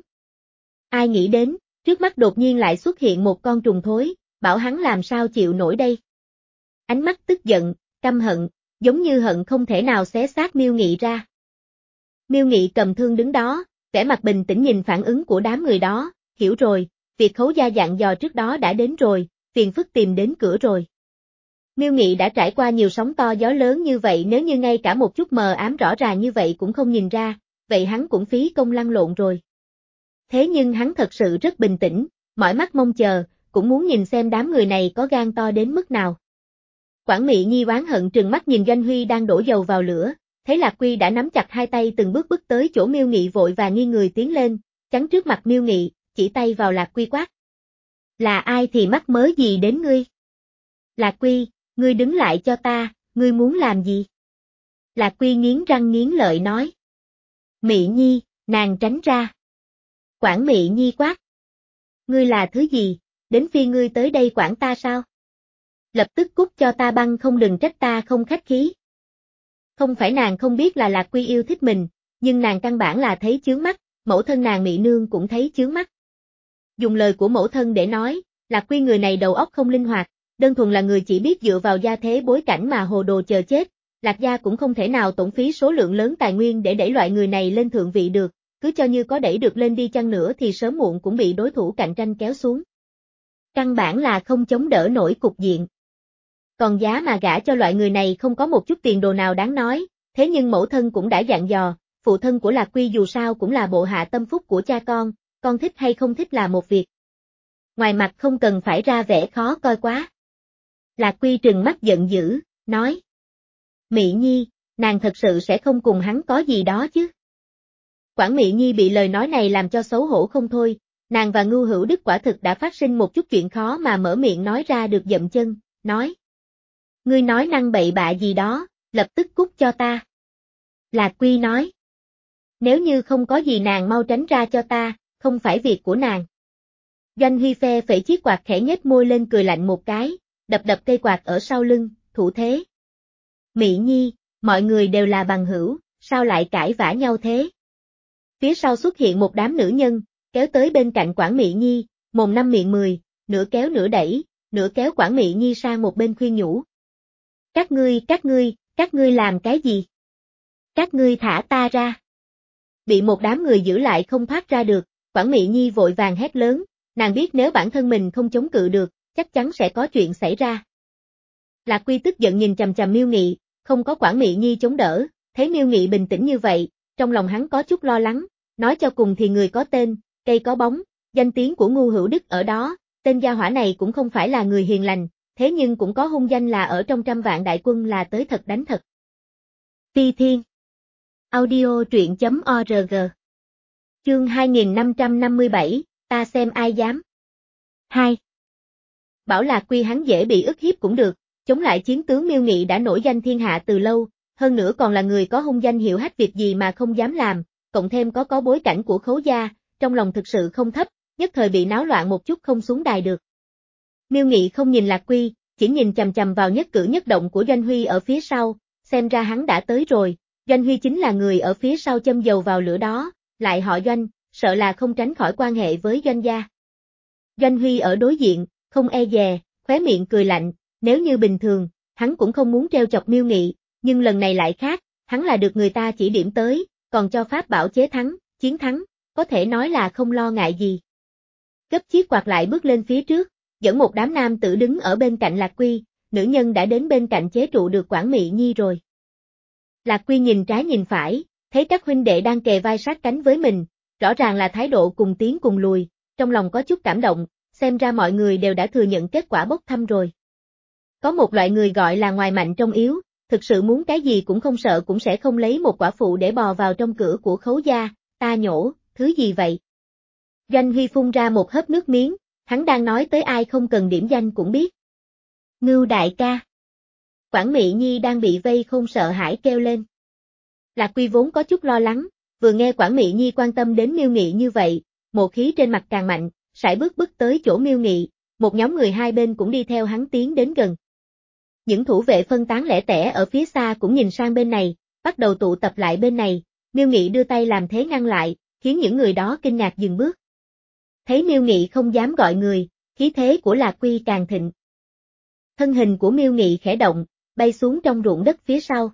Ai nghĩ đến, trước mắt đột nhiên lại xuất hiện một con trùng thối, bảo hắn làm sao chịu nổi đây. Ánh mắt tức giận, căm hận, giống như hận không thể nào xé xác Miêu Nghị ra. Miêu Nghị cầm thương đứng đó, vẻ mặt bình tĩnh nhìn phản ứng của đám người đó, hiểu rồi, việc Khấu gia dặn dò trước đó đã đến rồi, phiền phức tìm đến cửa rồi. Miêu Nghị đã trải qua nhiều sóng to gió lớn như vậy, nếu như ngay cả một chút mờ ám rõ ràng như vậy cũng không nhìn ra, vậy hắn cũng phí công lăn lộn rồi. Thế nhưng hắn thật sự rất bình tĩnh, mỏi mắt mong chờ, cũng muốn nhìn xem đám người này có gan to đến mức nào. Quản Mị Nhi oán hận trừng mắt nhìn Doanh Huy đang đổ dầu vào lửa, thấy Lạc Quy đã nắm chặt hai tay từng bước bước tới chỗ Miêu Nghị vội và nghiêng người tiến lên, chắn trước mặt Miêu Nghị, chỉ tay vào Lạc Quy quát. Là ai thì mắc mớ gì đến ngươi? Lạc Quy, ngươi đứng lại cho ta, ngươi muốn làm gì? Lạc Quy nghiến răng nghiến lợi nói. Mị Nhi, nàng tránh ra. Quản Mị Nhi quát. Ngươi là thứ gì, đến phiên ngươi tới đây quản ta sao? Lập tức cút cho ta băng không, đừng trách ta không khách khí. Không phải nàng không biết là Lạc Quy yêu thích mình, nhưng nàng căn bản là thấy chướng mắt, mẫu thân nàng Mị Nương cũng thấy chướng mắt. Dùng lời của mẫu thân để nói, Lạc Quy người này đầu óc không linh hoạt, đơn thuần là người chỉ biết dựa vào gia thế bối cảnh mà hồ đồ chờ chết, Lạc gia cũng không thể nào tổn phí số lượng lớn tài nguyên để đẩy loại người này lên thượng vị được, cứ cho như có đẩy được lên đi chăng nữa thì sớm muộn cũng bị đối thủ cạnh tranh kéo xuống. Căn bản là không chống đỡ nổi cục diện. Còn giá mà gả cho loại người này không có một chút tiền đồ nào đáng nói, thế nhưng mẫu thân cũng đã dặn dò, phụ thân của Lạc Quy dù sao cũng là bộ hạ tâm phúc của cha con, con thích hay không thích là một việc. Ngoài mặt không cần phải ra vẻ khó coi quá. Lạc Quy trừng mắt giận dữ, nói. Mị Nhi, nàng thật sự sẽ không cùng hắn có gì đó chứ. Quản Mị Nhi bị lời nói này làm cho xấu hổ không thôi, nàng và Ngưu Hữu Đức quả thực đã phát sinh một chút chuyện khó mà mở miệng nói ra được dậm chân, nói. Ngươi nói năng bậy bạ gì đó, lập tức cút cho ta. Lạc Quy nói. Nếu như không có gì nàng mau tránh ra cho ta, không phải việc của nàng. Doanh Huy phe phẩy chiếc quạt khẽ nhếch môi lên cười lạnh một cái, đập đập cây quạt ở sau lưng, thủ thế. Mị Nhi, mọi người đều là bằng hữu, sao lại cãi vã nhau thế? Phía sau xuất hiện một đám nữ nhân, kéo tới bên cạnh Quản Mị Nhi, mồm năm miệng mười, nửa kéo nửa đẩy, nửa kéo Quản Mị Nhi sang một bên khuyên nhủ. Các ngươi, các ngươi, các ngươi làm cái gì? Các ngươi thả ta ra. Bị một đám người giữ lại không thoát ra được, Quản Mị Nhi vội vàng hét lớn, nàng biết nếu bản thân mình không chống cự được, chắc chắn sẽ có chuyện xảy ra. Lạc Quy tức giận nhìn chằm chằm Miêu Nghị, không có Quản Mị Nhi chống đỡ, thấy Miêu Nghị bình tĩnh như vậy, trong lòng hắn có chút lo lắng, nói cho cùng thì người có tên, cây có bóng, danh tiếng của Ngưu Hữu Đức ở đó, tên gia hỏa này cũng không phải là người hiền lành, thế nhưng cũng có hung danh là ở trong trăm vạn đại quân là tới thật đánh thật. Phi Thiên Audio truyện chấm org Chương hai nghìn năm trăm năm mươi bảy, ta xem ai dám. hai. Bảo Lạc Quy hắn dễ bị ức hiếp cũng được, chống lại chiến tướng Miêu Nghị đã nổi danh thiên hạ từ lâu, hơn nữa còn là người có hung danh hiệu hách, việc gì mà không dám làm, cộng thêm có có bối cảnh của Khấu gia, trong lòng thực sự không thấp, nhất thời bị náo loạn một chút không xuống đài được. Miêu Nghị không nhìn Lạc Quy, chỉ nhìn chằm chằm vào nhất cử nhất động của Doanh Huy ở phía sau, xem ra hắn đã tới rồi, Doanh Huy chính là người ở phía sau châm dầu vào lửa đó, lại họ Doanh, sợ là không tránh khỏi quan hệ với Doanh gia. Doanh Huy ở đối diện, không e dè, khóe miệng cười lạnh, nếu như bình thường, hắn cũng không muốn treo chọc Miêu Nghị, nhưng lần này lại khác, hắn là được người ta chỉ điểm tới, còn cho pháp bảo chế thắng, chiến thắng, có thể nói là không lo ngại gì. Gấp chiếc quạt lại bước lên phía trước, dẫn một đám nam tử đứng ở bên cạnh Lạc Quy, nữ nhân đã đến bên cạnh chế trụ được Quản Mị Nhi rồi. Lạc Quy nhìn trái nhìn phải, thấy các huynh đệ đang kề vai sát cánh với mình, rõ ràng là thái độ cùng tiến cùng lùi, trong lòng có chút cảm động, xem ra mọi người đều đã thừa nhận kết quả bốc thăm rồi. Có một loại người gọi là ngoài mạnh trong yếu, thực sự muốn cái gì cũng không sợ cũng sẽ không lấy một quả phụ để bò vào trong cửa của Khấu gia, ta nhổ, thứ gì vậy? Doanh Huy phun ra một hớp nước miếng, hắn đang nói tới ai không cần điểm danh cũng biết. Ngưu đại ca. Quản Mị Nhi đang bị vây không sợ hãi kêu lên. Lạc Quy vốn có chút lo lắng, vừa nghe Quản Mị Nhi quan tâm đến Miêu Nghị như vậy, một khí trên mặt càng mạnh, sải bước bước tới chỗ Miêu Nghị, một nhóm người hai bên cũng đi theo hắn tiến đến gần. Những thủ vệ phân tán lẻ tẻ ở phía xa cũng nhìn sang bên này, bắt đầu tụ tập lại bên này, Miêu Nghị đưa tay làm thế ngăn lại, khiến những người đó kinh ngạc dừng bước. Thấy Miêu Nghị không dám gọi người, khí thế của Lạc Quy càng thịnh. Thân hình của Miêu Nghị khẽ động, bay xuống trong ruộng đất phía sau.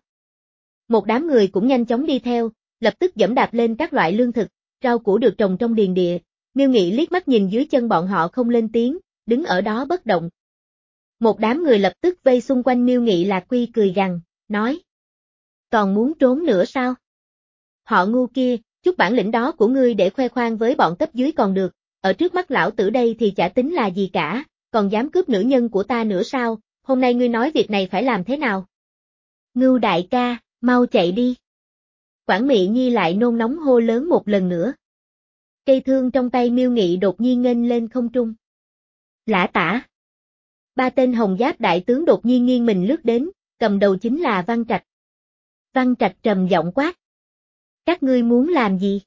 Một đám người cũng nhanh chóng đi theo, lập tức giẫm đạp lên các loại lương thực, rau củ được trồng trong điền địa. Miêu Nghị liếc mắt nhìn dưới chân bọn họ không lên tiếng, đứng ở đó bất động. Một đám người lập tức vây xung quanh Miêu Nghị. Lạc Quy cười gằn, nói. Còn muốn trốn nữa sao? Họ ngu kia, chút bản lĩnh đó của ngươi để khoe khoang với bọn cấp dưới còn được, ở trước mắt lão tử đây thì chả tính là gì cả, còn dám cướp nữ nhân của ta nữa sao, hôm nay ngươi nói việc này phải làm thế nào? Ngưu đại ca, mau chạy đi. Quản Mị Nhi lại nôn nóng hô lớn một lần nữa. Cây thương trong tay Miêu Nghị đột nhiên nghênh lên không trung. Lã tả. Ba tên hồng giáp đại tướng đột nhiên nghiêng mình lướt đến, cầm đầu chính là Văn Trạch. Văn Trạch trầm giọng quát. Các ngươi muốn làm gì?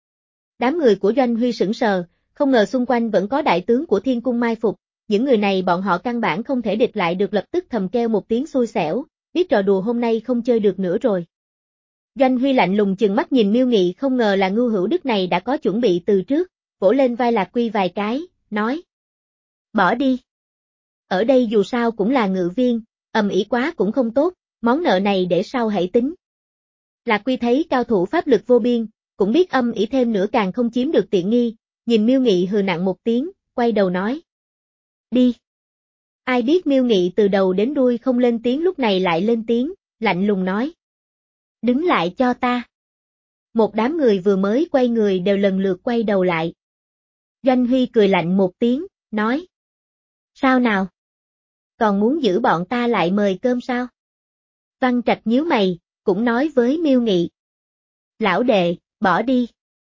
Đám người của Doanh Huy sững sờ, không ngờ xung quanh vẫn có đại tướng của Thiên Cung mai phục, những người này bọn họ căn bản không thể địch lại được, lập tức thầm kêu một tiếng xui xẻo, biết trò đùa hôm nay không chơi được nữa rồi. Doanh Huy lạnh lùng chừng mắt nhìn Miêu Nghị, không ngờ là Ngưu Hữu Đức này đã có chuẩn bị từ trước, vỗ lên vai Lạc Quy vài cái, nói. Bỏ đi. ở đây dù sao cũng là ngự viên, ầm ĩ quá cũng không tốt, món nợ này để sau hãy tính. Lạc Quy thấy cao thủ pháp lực vô biên, cũng biết âm ỉ thêm nữa càng không chiếm được tiện nghi, nhìn Miêu Nghị hừ nặng một tiếng, quay đầu nói. Đi. Ai biết Miêu Nghị từ đầu đến đuôi không lên tiếng lúc này lại lên tiếng, lạnh lùng nói. Đứng lại cho ta. Một đám người vừa mới quay người đều lần lượt quay đầu lại. Doanh Huy cười lạnh một tiếng, nói. Sao nào? Còn muốn giữ bọn ta lại mời cơm sao? Văn Trạch nhíu mày, cũng nói với Miêu Nghị. Lão đệ, bỏ đi.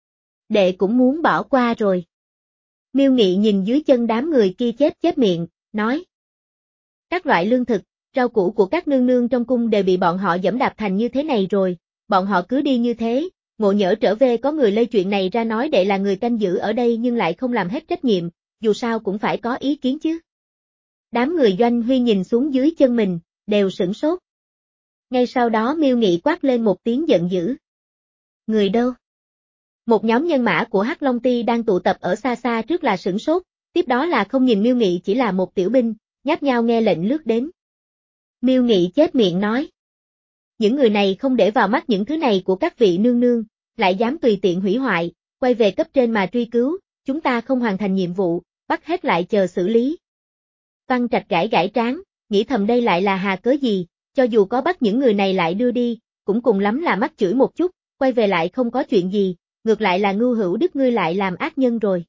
Đệ cũng muốn bỏ qua rồi. Miêu Nghị nhìn dưới chân đám người kia chép chép miệng, nói. Các loại lương thực, rau củ của các nương nương trong cung đều bị bọn họ giẫm đạp thành như thế này rồi, bọn họ cứ đi như thế, ngộ nhỡ trở về có người lây chuyện này ra nói đệ là người canh giữ ở đây nhưng lại không làm hết trách nhiệm, dù sao cũng phải có ý kiến chứ. Đám người Doanh Huy nhìn xuống dưới chân mình, đều sửng sốt. Ngay sau đó Miêu Nghị quát lên một tiếng giận dữ. Người đâu? Một nhóm nhân mã của Hắc Long Ty đang tụ tập ở xa xa trước là sửng sốt, tiếp đó là không nhìn Miêu Nghị chỉ là một tiểu binh, nháp nhao nghe lệnh lướt đến. Miêu Nghị chép miệng nói. Những người này không để vào mắt những thứ này của các vị nương nương, lại dám tùy tiện hủy hoại, quay về cấp trên mà truy cứu, chúng ta không hoàn thành nhiệm vụ, bắt hết lại chờ xử lý. Văn Trạch gãi gãi trán, nghĩ thầm đây lại là hà cớ gì, cho dù có bắt những người này lại đưa đi, cũng cùng lắm là mắc chửi một chút, quay về lại không có chuyện gì, ngược lại là Ngưu Hữu Đức ngươi lại làm ác nhân rồi.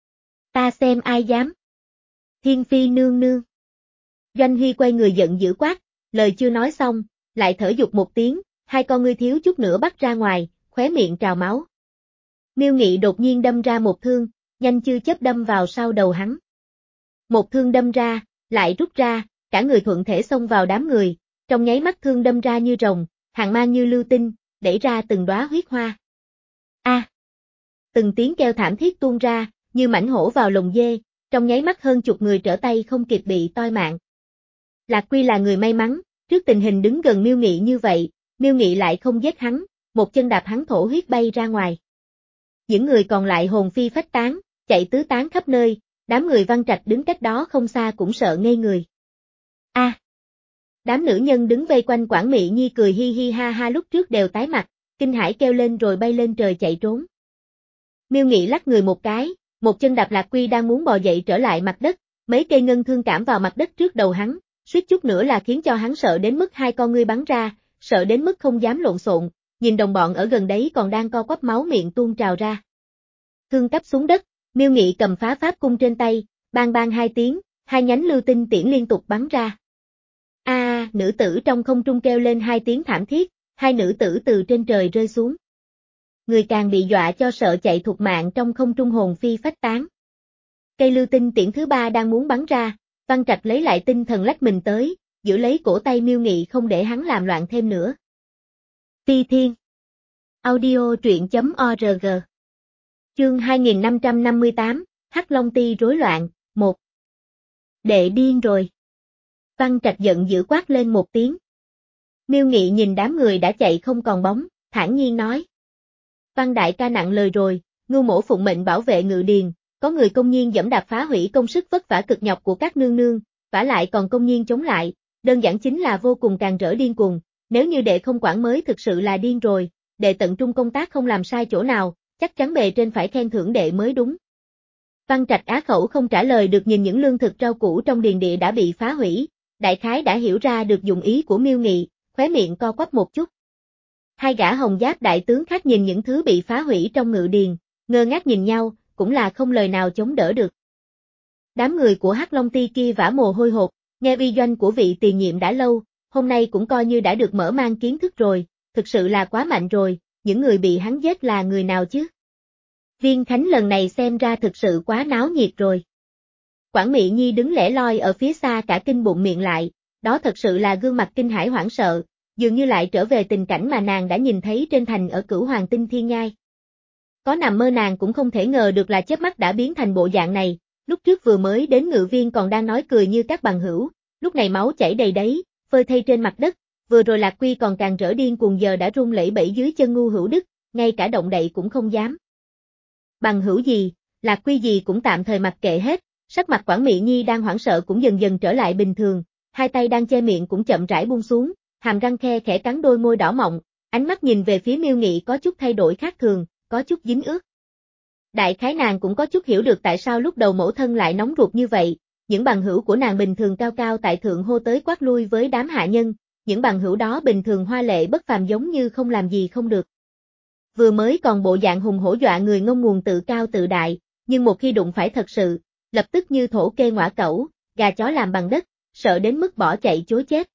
Ta xem ai dám. Thiên Phi nương nương. Doanh Huy quay người giận dữ quát, lời chưa nói xong, lại thở dục một tiếng, hai con ngươi thiếu chút nữa bắt ra ngoài, khóe miệng trào máu. Miêu Nghị đột nhiên đâm ra một thương, nhanh như chớp đâm vào sau đầu hắn. Một thương đâm ra, lại rút ra, cả người thuận thể xông vào đám người, trong nháy mắt thương đâm ra như rồng, hàn mang như lưu tinh, đẩy ra từng đóa huyết hoa. A! À, từng tiếng kêu thảm thiết tuôn ra, như mãnh hổ vào lồng dê, trong nháy mắt hơn chục người trở tay không kịp bị toi mạng. Lạc Quy là người may mắn, trước tình hình đứng gần Miêu Nghị như vậy, Miêu Nghị lại không giết hắn, một chân đạp hắn thổ huyết bay ra ngoài. Những người còn lại hồn phi phách tán, chạy tứ tán khắp nơi, đám người Văn Trạch đứng cách đó không xa cũng sợ ngây người. A! À, đám nữ nhân đứng vây quanh Quản Mị Nhi cười hi hi ha ha lúc trước đều tái mặt, kinh hãi kêu lên rồi bay lên trời chạy trốn. Miêu Nghị lắc người một cái, một chân đạp Lạc Quy đang muốn bò dậy trở lại mặt đất, mấy cây ngân thương cảm vào mặt đất trước đầu hắn, suýt chút nữa là khiến cho hắn sợ đến mức hai con ngươi bắn ra, sợ đến mức không dám lộn xộn, nhìn đồng bọn ở gần đấy còn đang co quắp máu miệng tuôn trào ra. Thương tấp xuống đất, Miêu Nghị cầm phá pháp cung trên tay, bang bang hai tiếng, hai nhánh lưu tinh tiễn liên tục bắn ra. A, à, nữ tử trong không trung kêu lên hai tiếng thảm thiết, hai nữ tử từ trên trời rơi xuống. Người càng bị dọa cho sợ chạy thục mạng trong không trung hồn phi phách tán. Cây lưu tinh tiễn thứ ba đang muốn bắn ra, Văn Trạch lấy lại tinh thần lách mình tới, giữ lấy cổ tay Miêu Nghị không để hắn làm loạn thêm nữa. Phi Thiên Audio truyện chấm org Chương hai nghìn năm trăm năm mươi tám, Hắc Long Ty rối loạn, một. Đệ điên rồi. Văn Trạch giận dữ quát lên một tiếng. Miêu Nghị nhìn đám người đã chạy không còn bóng, thản nhiên nói. Văn đại ca nặng lời rồi, Ngưu mỗ phụng mệnh bảo vệ ngự điền, có người công nhiên giẫm đạp phá hủy công sức vất vả cực nhọc của các nương nương, vả lại còn công nhiên chống lại, đơn giản chính là vô cùng càn rỡ điên cuồng, nếu như đệ không quản mới thực sự là điên rồi, đệ tận trung công tác không làm sai chỗ nào, chắc chắn bề trên phải khen thưởng đệ mới đúng. Văn Trạch á khẩu không trả lời được nhìn những lương thực rau củ trong điền địa đã bị phá hủy, đại khái đã hiểu ra được dụng ý của Miêu Nghị, khóe miệng co quắp một chút. Hai gã hồng giáp đại tướng khác nhìn những thứ bị phá hủy trong ngự điền, ngơ ngác nhìn nhau, cũng là không lời nào chống đỡ được. Đám người của Hắc Long Ty kia vã mồ hôi hột, nghe uy doanh của vị tiền nhiệm đã lâu, hôm nay cũng coi như đã được mở mang kiến thức rồi, thực sự là quá mạnh rồi, những người bị hắn giết là người nào chứ? Viên Khánh lần này xem ra thực sự quá náo nhiệt rồi. Quản Mị Nhi đứng lẻ loi ở phía xa cả kinh bụng miệng lại, đó thật sự là gương mặt kinh hãi hoảng sợ, dường như lại trở về tình cảnh mà nàng đã nhìn thấy trên thành ở Cửu Hoàng Tinh Thiên Nhai. Có nằm mơ nàng cũng không thể ngờ được là chớp mắt đã biến thành bộ dạng này, lúc trước vừa mới đến ngự viên còn đang nói cười như các bằng hữu, lúc này máu chảy đầy đấy, phơi thây trên mặt đất, vừa rồi Lạc Quy còn càng rỡ điên cuồng giờ đã run lẩy bẩy dưới chân Ngưu Hữu Đức, ngay cả động đậy cũng không dám. Bằng hữu gì, Lạc Quy gì cũng tạm thời mặc kệ hết, Sắc mặt Quản Mị Nhi đang hoảng sợ cũng dần dần trở lại bình thường, hai tay đang che miệng cũng chậm rãi buông xuống, hàm răng khe khẽ cắn đôi môi đỏ mọng, ánh mắt nhìn về phía Miêu Nghị có chút thay đổi khác thường, có chút dính ướt. Đại khái nàng cũng có chút hiểu được tại sao lúc đầu mẫu thân lại nóng ruột như vậy, những bằng hữu của nàng bình thường cao cao tại thượng hô tới quát lui với đám hạ nhân, những bằng hữu đó bình thường hoa lệ bất phàm giống như không làm gì không được. Vừa mới còn bộ dạng hùng hổ dọa người ngông nguồn tự cao tự đại, nhưng một khi đụng phải thật sự, lập tức như thổ kê ngõa cẩu, gà chó làm bằng đất, sợ đến mức bỏ chạy chối chết.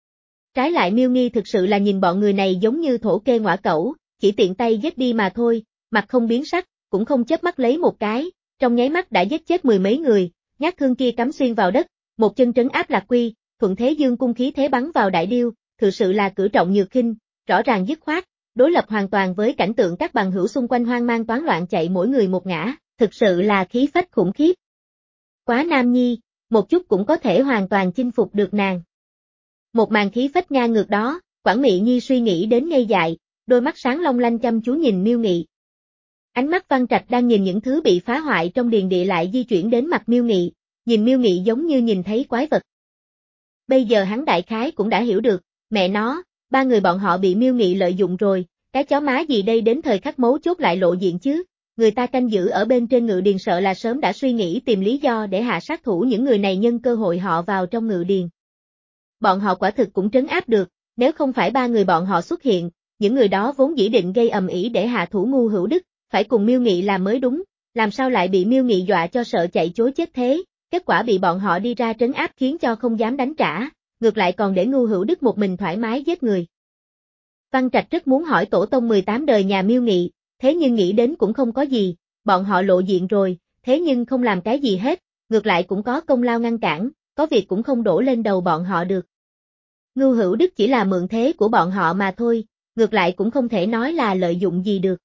Trái lại Miêu Nghi thực sự là nhìn bọn người này giống như thổ kê ngõa cẩu, chỉ tiện tay giết đi mà thôi, mặt không biến sắc, cũng không chớp mắt lấy một cái, trong nháy mắt đã giết chết mười mấy người, nhát thương kia cắm xuyên vào đất, một chân trấn áp Lạc Quy, thuận thế dương cung khí thế bắn vào đại điêu, thực sự là cử trọng nhược khinh, rõ ràng dứt khoát, đối lập hoàn toàn với cảnh tượng các bằng hữu xung quanh hoang mang toán loạn chạy mỗi người một ngã, thực sự là khí phách khủng khiếp. Quá nam nhi, một chút cũng có thể hoàn toàn chinh phục được nàng. Một màn khí phách ngang ngược đó, Quản Mị Nhi suy nghĩ đến ngây dại, đôi mắt sáng long lanh chăm chú nhìn Miêu Nghị. Ánh mắt Văn Trạch đang nhìn những thứ bị phá hoại trong điền địa lại di chuyển đến mặt Miêu Nghị, nhìn Miêu Nghị giống như nhìn thấy quái vật. Bây giờ hắn đại khái cũng đã hiểu được, mẹ nó, ba người bọn họ bị Miêu Nghị lợi dụng rồi, cái chó má gì đây đến thời khắc mấu chốt lại lộ diện chứ, người ta canh giữ ở bên trên ngự điền sợ là sớm đã suy nghĩ tìm lý do để hạ sát thủ những người này nhân cơ hội họ vào trong ngự điền. Bọn họ quả thực cũng trấn áp được, nếu không phải ba người bọn họ xuất hiện, những người đó vốn dĩ định gây ầm ĩ để hạ thủ Ngu Hữu Đức, phải cùng Miêu Nghị làm mới đúng, làm sao lại bị Miêu Nghị dọa cho sợ chạy chối chết thế, kết quả bị bọn họ đi ra trấn áp khiến cho không dám đánh trả, ngược lại còn để Ngu Hữu Đức một mình thoải mái giết người. Văn Trạch rất muốn hỏi tổ tông mười tám đời nhà Miêu Nghị, thế nhưng nghĩ đến cũng không có gì, bọn họ lộ diện rồi, thế nhưng không làm cái gì hết, ngược lại cũng có công lao ngăn cản, có việc cũng không đổ lên đầu bọn họ được. Ngu Hữu Đức chỉ là mượn thế của bọn họ mà thôi, ngược lại cũng không thể nói là lợi dụng gì được.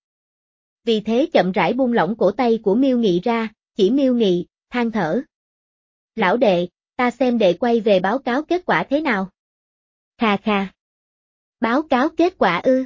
Vì thế chậm rãi buông lỏng cổ tay của Miêu Nghị ra, chỉ Miêu Nghị, than thở. Lão đệ, ta xem đệ quay về báo cáo kết quả thế nào? Khà khà. Báo cáo kết quả ư?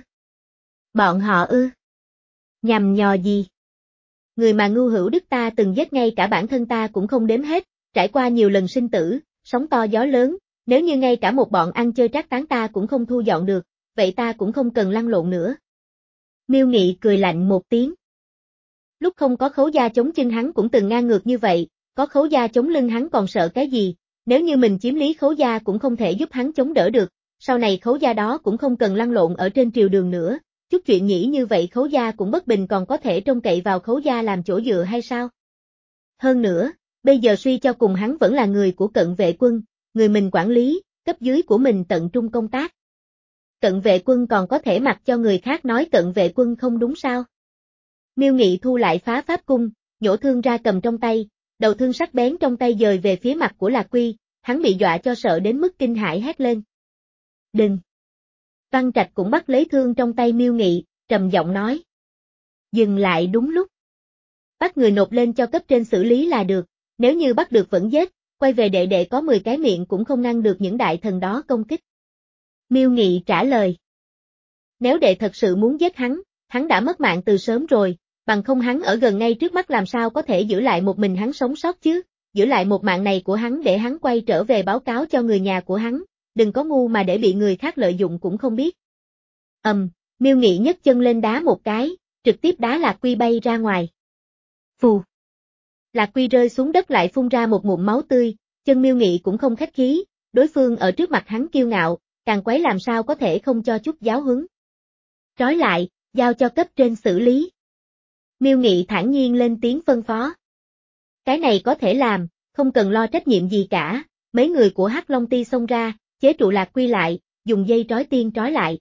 Bọn họ ư? Nhằm nhò gì? Người mà Ngu Hữu Đức ta từng giết ngay cả bản thân ta cũng không đếm hết, trải qua nhiều lần sinh tử, sóng to gió lớn, nếu như ngay cả một bọn ăn chơi trác tán ta cũng không thu dọn được, vậy ta cũng không cần lăn lộn nữa. Miêu Nghị cười lạnh một tiếng. Lúc không có Khấu gia chống chân hắn cũng từng ngang ngược như vậy, có Khấu gia chống lưng hắn còn sợ cái gì, nếu như mình chiếm lý Khấu gia cũng không thể giúp hắn chống đỡ được, sau này Khấu gia đó cũng không cần lăn lộn ở trên triều đường nữa, chút chuyện nhỉ như vậy Khấu gia cũng bất bình còn có thể trông cậy vào Khấu gia làm chỗ dựa hay sao? Hơn nữa, bây giờ suy cho cùng hắn vẫn là người của Cận Vệ Quân, người mình quản lý, cấp dưới của mình tận trung công tác. Cận Vệ Quân còn có thể mặc cho người khác nói Cận Vệ Quân không đúng sao? Miêu Nghị thu lại phá pháp cung, nhổ thương ra cầm trong tay, đầu thương sắc bén trong tay dời về phía mặt của Lạc Quy, hắn bị dọa cho sợ đến mức kinh hãi hét lên. Đừng! Văn Trạch cũng bắt lấy thương trong tay Miêu Nghị, trầm giọng nói. Dừng lại đúng lúc. Bắt người nộp lên cho cấp trên xử lý là được, nếu như bắt được vẫn giết, quay về đệ đệ có mười cái miệng cũng không ngăn được những đại thần đó công kích. Miêu Nghị trả lời. Nếu đệ thật sự muốn giết hắn, hắn đã mất mạng từ sớm rồi, bằng không hắn ở gần ngay trước mắt làm sao có thể giữ lại một mình hắn sống sót chứ, giữ lại một mạng này của hắn để hắn quay trở về báo cáo cho người nhà của hắn, đừng có ngu mà để bị người khác lợi dụng cũng không biết. Ầm, um, Miêu Nghị nhấc chân lên đá một cái, trực tiếp đá Lạc Quy bay ra ngoài. Phù. Lạc Quy rơi xuống đất lại phun ra một ngụm máu tươi, chân Miêu Nghị cũng không khách khí, đối phương ở trước mặt hắn kiêu ngạo, càng quấy làm sao có thể không cho chút giáo huấn. Trói lại, giao cho cấp trên xử lý. Miêu Nghị thản nhiên lên tiếng phân phó. Cái này có thể làm, không cần lo trách nhiệm gì cả, mấy người của Hắc Long Ti xông ra, chế trụ Lạc Quy lại, dùng dây trói tiên trói lại.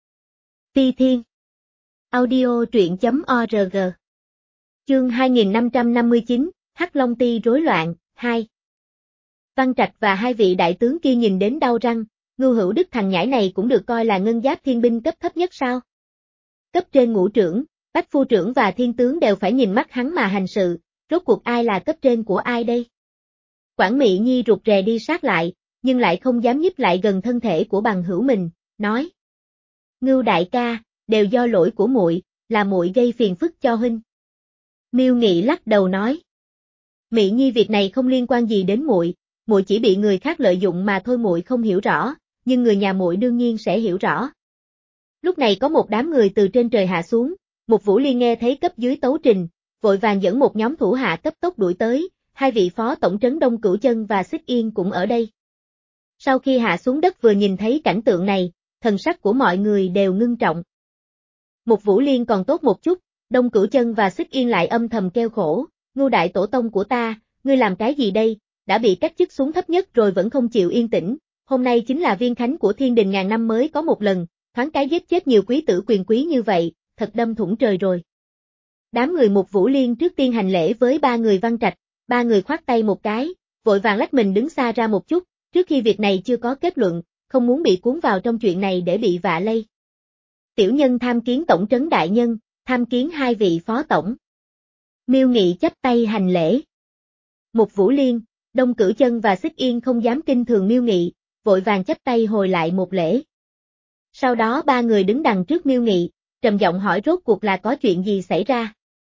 Ti Thiên. Audio truyện chấm org. Chương hai nghìn năm trăm năm mươi chín, Hắc Long Ti rối loạn, hai. Văn Trạch và hai vị đại tướng kia nhìn đến đau răng, Ngu Hữu Đức thằng nhãi này cũng được coi là ngân giáp thiên binh cấp thấp nhất sao? Cấp trên ngũ trưởng, bách phu trưởng và thiên tướng đều phải nhìn mắt hắn mà hành sự, rốt cuộc ai là cấp trên của ai đây? Quản Mị Nhi rụt rè đi sát lại, nhưng lại không dám nhích lại gần thân thể của bằng hữu mình, nói. Ngưu đại ca, đều do lỗi của muội, là muội gây phiền phức cho huynh. Miêu Nghị lắc đầu nói. Mị Nhi, việc này không liên quan gì đến muội, muội chỉ bị người khác lợi dụng mà thôi, muội không hiểu rõ, nhưng người nhà muội đương nhiên sẽ hiểu rõ. Lúc này có một đám người từ trên trời hạ xuống, Mục Vũ Liên nghe thấy cấp dưới tấu trình, vội vàng dẫn một nhóm thủ hạ cấp tốc đuổi tới, hai vị phó tổng trấn Đông Cửu Chân và Xích Yên cũng ở đây. Sau khi hạ xuống đất vừa nhìn thấy cảnh tượng này, thần sắc của mọi người đều ngưng trọng. Mục Vũ Liên còn tốt một chút, Đông Cửu Chân và Xích Yên lại âm thầm kêu khổ, Ngưu đại tổ tông của ta, ngươi làm cái gì đây, đã bị cách chức xuống thấp nhất rồi vẫn không chịu yên tĩnh, hôm nay chính là viên khánh của thiên đình ngàn năm mới có một lần, thoáng cái giết chết nhiều quý tử quyền quý như vậy, thật đâm thủng trời rồi. Đám người Mục Vũ Liên trước tiên hành lễ với ba người Văn Trạch, ba người khoát tay một cái, vội vàng lách mình đứng xa ra một chút, trước khi việc này chưa có kết luận, không muốn bị cuốn vào trong chuyện này để bị vạ lây. Tiểu nhân tham kiến tổng trấn đại nhân, tham kiến hai vị phó tổng. Miêu Nghị chắp tay hành lễ. Mục Vũ Liên, Đông Cửu Chân và Xích Yên không dám kinh thường Miêu Nghị, vội vàng chắp tay hồi lại một lễ. Sau đó ba người đứng đằng trước Miêu Nghị, trầm giọng hỏi rốt cuộc là có chuyện gì xảy ra.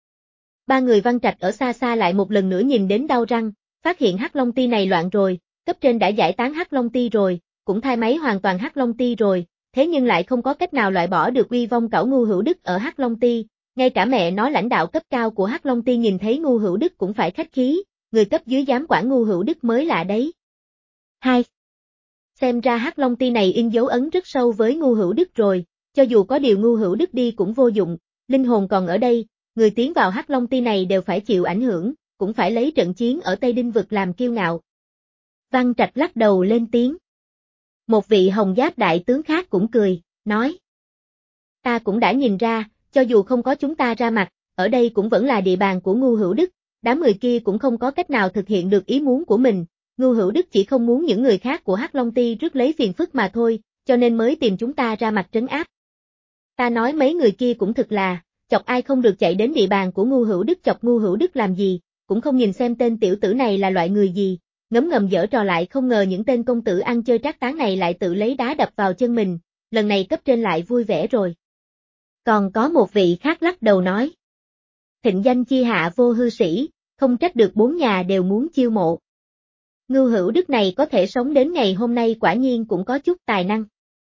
Ba người Văn Trạch ở xa xa lại một lần nữa nhìn đến đau răng, phát hiện Hắc Long Ty này loạn rồi, cấp trên đã giải tán Hắc Long Ty rồi, cũng thay máy hoàn toàn Hắc Long Ty rồi, thế nhưng lại không có cách nào loại bỏ được uy vong cẩu Ngu Hữu Đức ở Hắc Long Ty, ngay cả mẹ nó lãnh đạo cấp cao của Hắc Long Ty nhìn thấy Ngu Hữu Đức cũng phải khách khí, người cấp dưới dám quản Ngu Hữu Đức mới lạ đấy. hai. Xem ra Hắc Long Ty này in dấu ấn rất sâu với Ngu Hữu Đức rồi, cho dù có điều Ngu Hữu Đức đi cũng vô dụng, linh hồn còn ở đây, người tiến vào Hắc Long Ty này đều phải chịu ảnh hưởng, cũng phải lấy trận chiến ở Tây Đinh vực làm kiêu ngạo. Văn Trạch lắc đầu lên tiếng. Một vị hồng giáp đại tướng khác cũng cười, nói. Ta cũng đã nhìn ra, cho dù không có chúng ta ra mặt, ở đây cũng vẫn là địa bàn của Ngu Hữu Đức, đám người kia cũng không có cách nào thực hiện được ý muốn của mình, Ngu Hữu Đức chỉ không muốn những người khác của Hắc Long Ty rước lấy phiền phức mà thôi, cho nên mới tìm chúng ta ra mặt trấn áp. Ta nói mấy người kia cũng thực là, chọc ai không được chạy đến địa bàn của Ngu Hữu Đức chọc Ngu Hữu Đức làm gì, cũng không nhìn xem tên tiểu tử này là loại người gì, ngấm ngầm giở trò lại không ngờ những tên công tử ăn chơi trác tán này lại tự lấy đá đập vào chân mình, lần này cấp trên lại vui vẻ rồi. Còn có một vị khác lắc đầu nói. Thịnh danh chi hạ vô hư sĩ, không trách được bốn nhà đều muốn chiêu mộ. Ngưu Hữu Đức này có thể sống đến ngày hôm nay quả nhiên cũng có chút tài năng.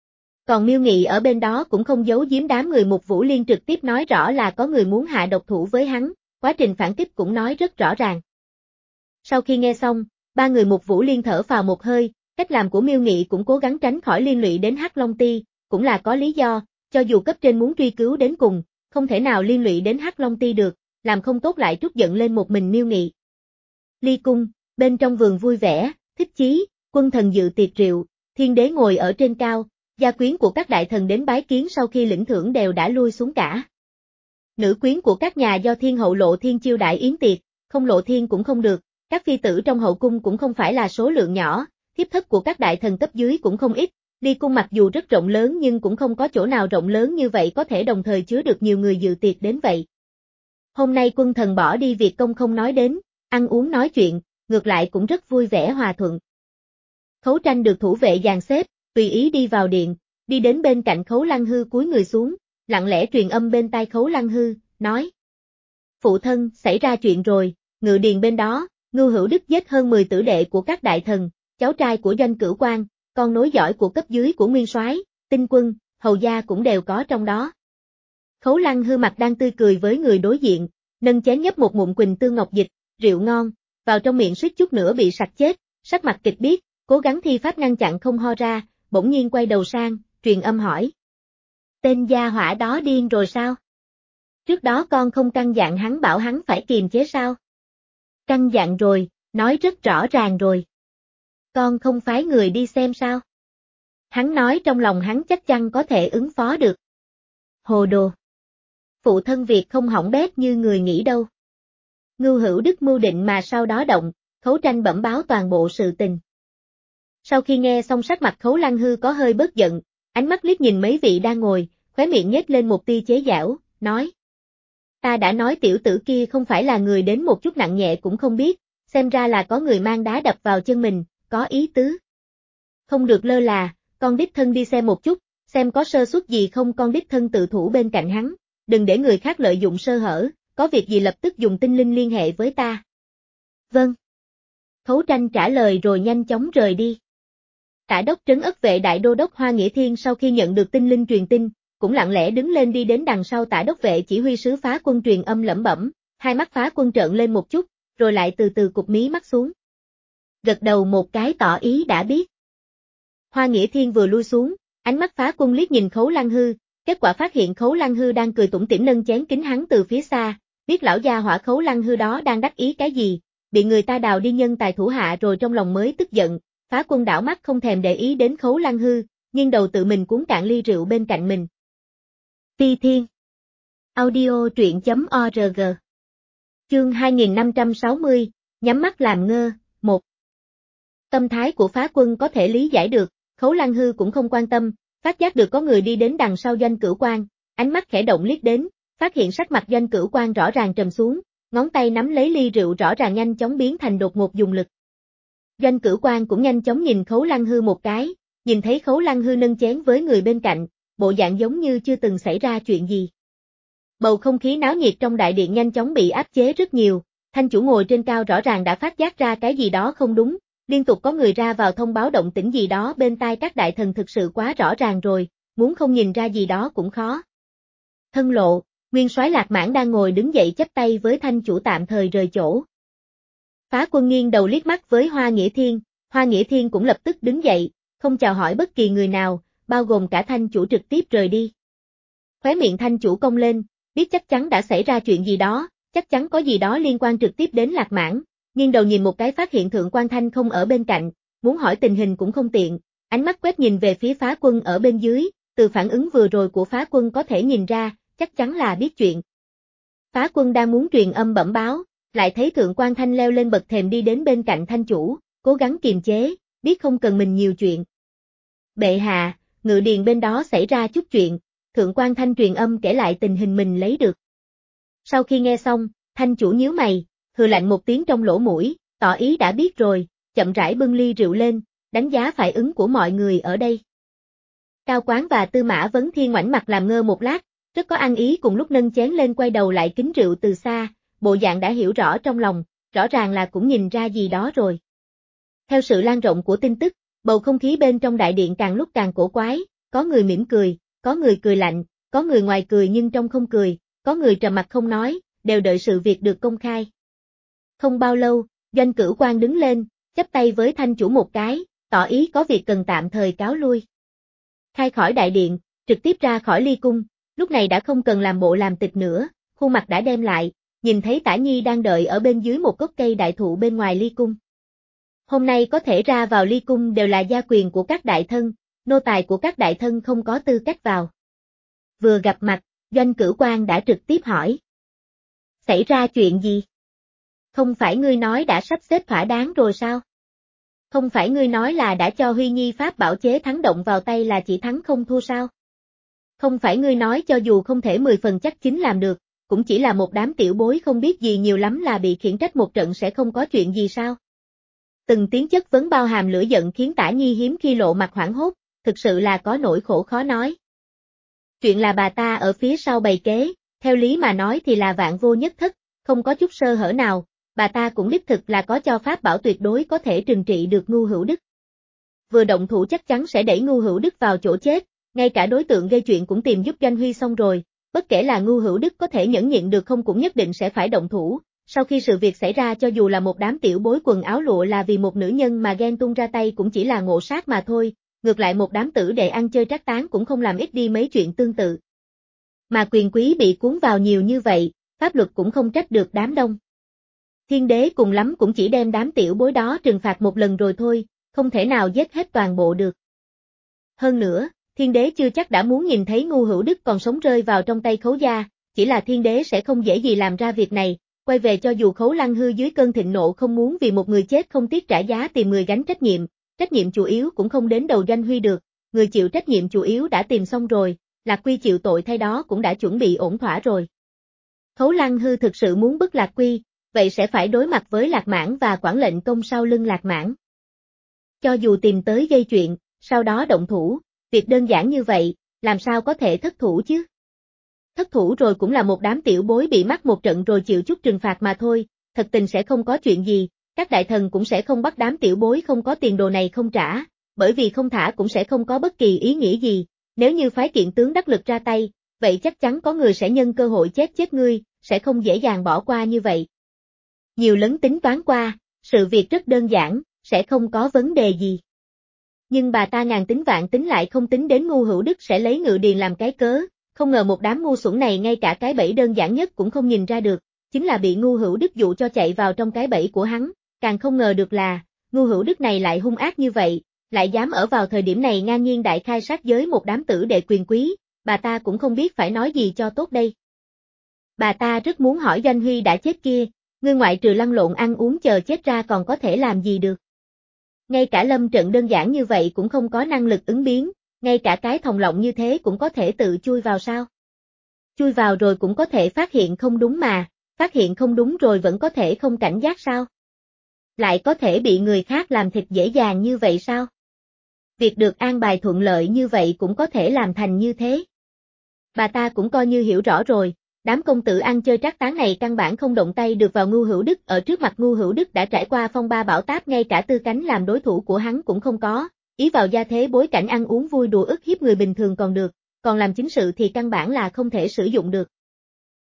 Còn Miêu Nghị ở bên đó cũng không giấu giếm đám người Mục Vũ Liên trực tiếp nói rõ là có người muốn hạ độc thủ với hắn, quá trình phản kích cũng nói rất rõ ràng. Sau khi nghe xong, ba người Mục Vũ Liên thở phào một hơi, cách làm của Miêu Nghị cũng cố gắng tránh khỏi liên lụy đến Hắc Long Ty, cũng là có lý do, cho dù cấp trên muốn truy cứu đến cùng, không thể nào liên lụy đến Hắc Long Ty được, làm không tốt lại trút giận lên một mình Miêu Nghị. Ly cung, bên trong vườn vui vẻ, thích chí, quân thần dự tiệc rượu, thiên đế ngồi ở trên cao, gia quyến của các đại thần đến bái kiến sau khi lĩnh thưởng đều đã lui xuống cả. Nữ quyến của các nhà do thiên hậu Lộ Thiên chiêu đãi yến tiệc, không lộ thiên cũng không được, các phi tử trong hậu cung cũng không phải là số lượng nhỏ, thiếp thất của các đại thần cấp dưới cũng không ít, ly cung mặc dù rất rộng lớn nhưng cũng không có chỗ nào rộng lớn như vậy có thể đồng thời chứa được nhiều người dự tiệc đến vậy. Hôm nay quân thần bỏ đi việc công không nói đến, ăn uống nói chuyện, ngược lại cũng rất vui vẻ hòa thuận. Khấu Tranh được thủ vệ dàn xếp, tùy ý đi vào điện, đi đến bên cạnh Khấu Lăng Hư cúi người xuống, lặng lẽ truyền âm bên tai Khấu Lăng Hư, nói. Phụ thân, xảy ra chuyện rồi, ngự điền bên đó, Ngưu Hữu Đức giết hơn mười tử đệ của các đại thần, cháu trai của Doanh Cửu Quan, con nối dõi của cấp dưới của Nguyên Soái, Tinh Quân, hầu gia cũng đều có trong đó. Khấu Lăng Hư mặt đang tươi cười với người đối diện, nâng chén nhấp một ngụm Quỳnh Tương Ngọc Dịch, rượu ngon, vào trong miệng suýt chút nữa bị sặc chết, sắc mặt kịch biết, cố gắng thi pháp ngăn chặn không ho ra, bỗng nhiên quay đầu sang, truyền âm hỏi. Tên gia hỏa đó điên rồi sao? Trước đó con không căn dặn hắn bảo hắn phải kiềm chế sao? Căn dặn rồi, nói rất rõ ràng rồi. Con không phái người đi xem sao? Hắn nói trong lòng hắn chắc chắn có thể ứng phó được. Hồ đồ. Phụ thân việc không hỏng bét như người nghĩ đâu. Ngưu Hữu Đức mưu định mà sau đó động, Khấu Tranh bẩm báo toàn bộ sự tình. Sau khi nghe xong sắc mặt Khấu Lăng Hư có hơi bớt giận, ánh mắt liếc nhìn mấy vị đang ngồi, khóe miệng nhếch lên một tia chế giễu, nói. Ta đã nói tiểu tử kia không phải là người đến một chút nặng nhẹ cũng không biết, xem ra là có người mang đá đập vào chân mình, có ý tứ. Không được lơ là, con đích thân đi xem một chút, xem có sơ suất gì không con đích thân tự thủ bên cạnh hắn, đừng để người khác lợi dụng sơ hở, có việc gì lập tức dùng tinh linh liên hệ với ta. Vâng. Khấu Tranh trả lời rồi nhanh chóng rời đi. Tả đốc trấn ất vệ đại đô đốc Hoa Nghĩa Thiên sau khi nhận được tin linh truyền tin, cũng lặng lẽ đứng lên đi đến đằng sau tả đốc vệ chỉ huy sứ Phá Quân truyền âm lẩm bẩm, hai mắt Phá Quân trợn lên một chút, rồi lại từ từ cụp mí mắt xuống. Gật đầu một cái tỏ ý đã biết. Hoa Nghĩa Thiên vừa lui xuống, ánh mắt Phá Quân liếc nhìn Khấu Lăng Hư, kết quả phát hiện Khấu Lăng Hư đang cười tủm tỉm nâng chén kính hắn từ phía xa, biết lão gia hỏa Khấu Lăng Hư đó đang đắc ý cái gì, bị người ta đào đi nhân tài thủ hạ rồi trong lòng mới tức giận. Phá Quân đảo mắt không thèm để ý đến Khấu Lăng Hư, nhưng đầu tự mình cuốn cạn ly rượu bên cạnh mình. Phi Thiên Audio truyện chấm org Chương hai nghìn năm trăm sáu mươi, nhắm mắt làm ngơ, một. Tâm thái của Phá Quân có thể lý giải được, Khấu Lăng Hư cũng không quan tâm, phát giác được có người đi đến đằng sau Doanh Cửu Quan, ánh mắt khẽ động liếc đến, phát hiện sắc mặt Doanh Cửu Quan rõ ràng trầm xuống, ngón tay nắm lấy ly rượu rõ ràng nhanh chóng biến thành đột ngột dùng lực. Doanh Cửu Quan cũng nhanh chóng nhìn Khấu Lăng Hư một cái, nhìn thấy Khấu Lăng Hư nâng chén với người bên cạnh, bộ dạng giống như chưa từng xảy ra chuyện gì. Bầu không khí náo nhiệt trong đại điện nhanh chóng bị áp chế rất nhiều, thanh chủ ngồi trên cao rõ ràng đã phát giác ra cái gì đó không đúng, liên tục có người ra vào thông báo động tĩnh gì đó bên tai các đại thần thực sự quá rõ ràng rồi, muốn không nhìn ra gì đó cũng khó. Thân Lộ, nguyên soái Lạc Mãn đang ngồi đứng dậy chắp tay với thanh chủ tạm thời rời chỗ. Phá Quân nghiêng đầu liếc mắt với Hoa Nghĩa Thiên, Hoa Nghĩa Thiên cũng lập tức đứng dậy, không chào hỏi bất kỳ người nào, bao gồm cả thanh chủ trực tiếp rời đi. Khóe miệng thanh chủ cong lên, biết chắc chắn đã xảy ra chuyện gì đó, chắc chắn có gì đó liên quan trực tiếp đến Lạc Mãn, nghiêng đầu nhìn một cái phát hiện Thượng Quan Thanh không ở bên cạnh, muốn hỏi tình hình cũng không tiện, ánh mắt quét nhìn về phía Phá Quân ở bên dưới, từ phản ứng vừa rồi của Phá Quân có thể nhìn ra, chắc chắn là biết chuyện. Phá Quân đang muốn truyền âm bẩm báo, lại thấy Thượng Quan Thanh leo lên bậc thềm đi đến bên cạnh thanh chủ, cố gắng kiềm chế, biết không cần mình nhiều chuyện. Bệ hạ, ngự điền bên đó xảy ra chút chuyện, Thượng Quan Thanh truyền âm kể lại tình hình mình lấy được. Sau khi nghe xong, thanh chủ nhíu mày, hừ lạnh một tiếng trong lỗ mũi, tỏ ý đã biết rồi, chậm rãi bưng ly rượu lên, đánh giá phản ứng của mọi người ở đây. Cao Quán và Tư Mã Vấn Thiên ngoảnh mặt làm ngơ một lát, rất có ăn ý cùng lúc nâng chén lên quay đầu lại kính rượu từ xa, bộ dạng đã hiểu rõ trong lòng, rõ ràng là cũng nhìn ra gì đó rồi. Theo sự lan rộng của tin tức, bầu không khí bên trong đại điện càng lúc càng cổ quái, có người mỉm cười, có người cười lạnh, có người ngoài cười nhưng trong không cười, có người trầm mặt không nói, đều đợi sự việc được công khai. Không bao lâu, Doanh Cửu Quan đứng lên, chắp tay với thanh chủ một cái, tỏ ý có việc cần tạm thời cáo lui. Khai khỏi đại điện, trực tiếp ra khỏi ly cung, lúc này đã không cần làm bộ làm tịch nữa, khuôn mặt đã đem lại, nhìn thấy Tả Nhi đang đợi ở bên dưới một gốc cây đại thụ bên ngoài ly cung. Hôm nay có thể ra vào ly cung đều là gia quyền của các đại thân, nô tài của các đại thân không có tư cách vào. Vừa gặp mặt, Doanh Cửu Quan đã trực tiếp hỏi. Xảy ra chuyện gì? Không phải ngươi nói đã sắp xếp thỏa đáng rồi sao? Không phải ngươi nói là đã cho Huy Nhi pháp bảo chế thắng động vào tay là chỉ thắng không thua sao? Không phải ngươi nói cho dù không thể mười phần chắc chính làm được, cũng chỉ là một đám tiểu bối không biết gì nhiều lắm là bị khiển trách một trận sẽ không có chuyện gì sao? Từng tiếng chất vấn bao hàm lửa giận khiến Tả Nhi hiếm khi lộ mặt hoảng hốt, thực sự là có nỗi khổ khó nói. Chuyện là bà ta ở phía sau bày kế, theo lý mà nói thì là vạn vô nhất thất, không có chút sơ hở nào, bà ta cũng đích thực là có cho pháp bảo tuyệt đối có thể trừng trị được Ngu Hữu Đức. Vừa động thủ chắc chắn sẽ đẩy Ngu Hữu Đức vào chỗ chết, ngay cả đối tượng gây chuyện cũng tìm giúp Doanh Huy xong rồi, bất kể là Ngu Hữu Đức có thể nhẫn nhịn được không cũng nhất định sẽ phải động thủ. Sau khi sự việc xảy ra cho dù là một đám tiểu bối quần áo lụa là vì một nữ nhân mà ghen tung ra tay cũng chỉ là ngộ sát mà thôi, ngược lại một đám tử đệ ăn chơi trác tán cũng không làm ít đi mấy chuyện tương tự. Mà quyền quý bị cuốn vào nhiều như vậy, pháp luật cũng không trách được đám đông. Thiên đế cùng lắm cũng chỉ đem đám tiểu bối đó trừng phạt một lần rồi thôi, không thể nào giết hết toàn bộ được. Hơn nữa, thiên đế chưa chắc đã muốn nhìn thấy Ngu Hữu Đức còn sống rơi vào trong tay Khấu gia, chỉ là thiên đế sẽ không dễ gì làm ra việc này, quay về cho dù Khấu Lăng Hư dưới cơn thịnh nộ không muốn vì một người chết không tiếc trả giá tìm người gánh trách nhiệm, trách nhiệm chủ yếu cũng không đến đầu Doanh Huy được, người chịu trách nhiệm chủ yếu đã tìm xong rồi, Lạc Quy chịu tội thay đó cũng đã chuẩn bị ổn thỏa rồi. Khấu Lăng Hư thực sự muốn bức Lạc Quy, vậy sẽ phải đối mặt với Lạc Mãn và quản lệnh công sau lưng Lạc Mãn. Cho dù tìm tới gây chuyện, sau đó động thủ, việc đơn giản như vậy, làm sao có thể thất thủ chứ? Thất thủ rồi cũng là một đám tiểu bối bị mắc một trận rồi chịu chút trừng phạt mà thôi, thật tình sẽ không có chuyện gì, Các đại thần cũng sẽ không bắt đám tiểu bối không có tiền đồ này không trả, bởi vì không thả cũng sẽ không có bất kỳ ý nghĩa gì, nếu như phái kiện tướng đắc lực ra tay, vậy chắc chắn có người sẽ nhân cơ hội chết chết ngươi, sẽ không dễ dàng bỏ qua như vậy. Nhiều lần tính toán qua, sự việc rất đơn giản, sẽ không có vấn đề gì. Nhưng bà ta ngàn tính vạn tính lại không tính đến Ngu Hữu Đức sẽ lấy Ngự Điền làm cái cớ, không ngờ một đám ngu xuẩn này ngay cả cái bẫy đơn giản nhất cũng không nhìn ra được, chính là bị Ngu Hữu Đức dụ cho chạy vào trong cái bẫy của hắn, càng không ngờ được là, Ngu Hữu Đức này lại hung ác như vậy, lại dám ở vào thời điểm này ngang nhiên đại khai sát giới một đám tử đệ quyền quý, bà ta cũng không biết phải nói gì cho tốt đây. Bà ta rất muốn hỏi Doanh Huy đã chết kia, ngươi ngoại trừ lăn lộn ăn uống chờ chết ra còn có thể làm gì được. Ngay cả lâm trận đơn giản như vậy cũng không có năng lực ứng biến, ngay cả cái thòng lọng như thế cũng có thể tự chui vào sao. Chui vào rồi cũng có thể phát hiện không đúng mà, phát hiện không đúng rồi vẫn có thể không cảnh giác sao. Lại có thể bị người khác làm thịt dễ dàng như vậy sao? Việc được an bài thuận lợi như vậy cũng có thể làm thành như thế. Bà ta cũng coi như hiểu rõ rồi, đám công tử ăn chơi trác tán này căn bản không động tay được vào Ngu Hữu Đức, ở trước mặt Ngu Hữu Đức đã trải qua phong ba bão táp, ngay cả tư cánh làm đối thủ của hắn cũng không có, ý vào gia thế bối cảnh ăn uống vui đùa ức hiếp người bình thường còn được, còn làm chính sự thì căn bản là không thể sử dụng được.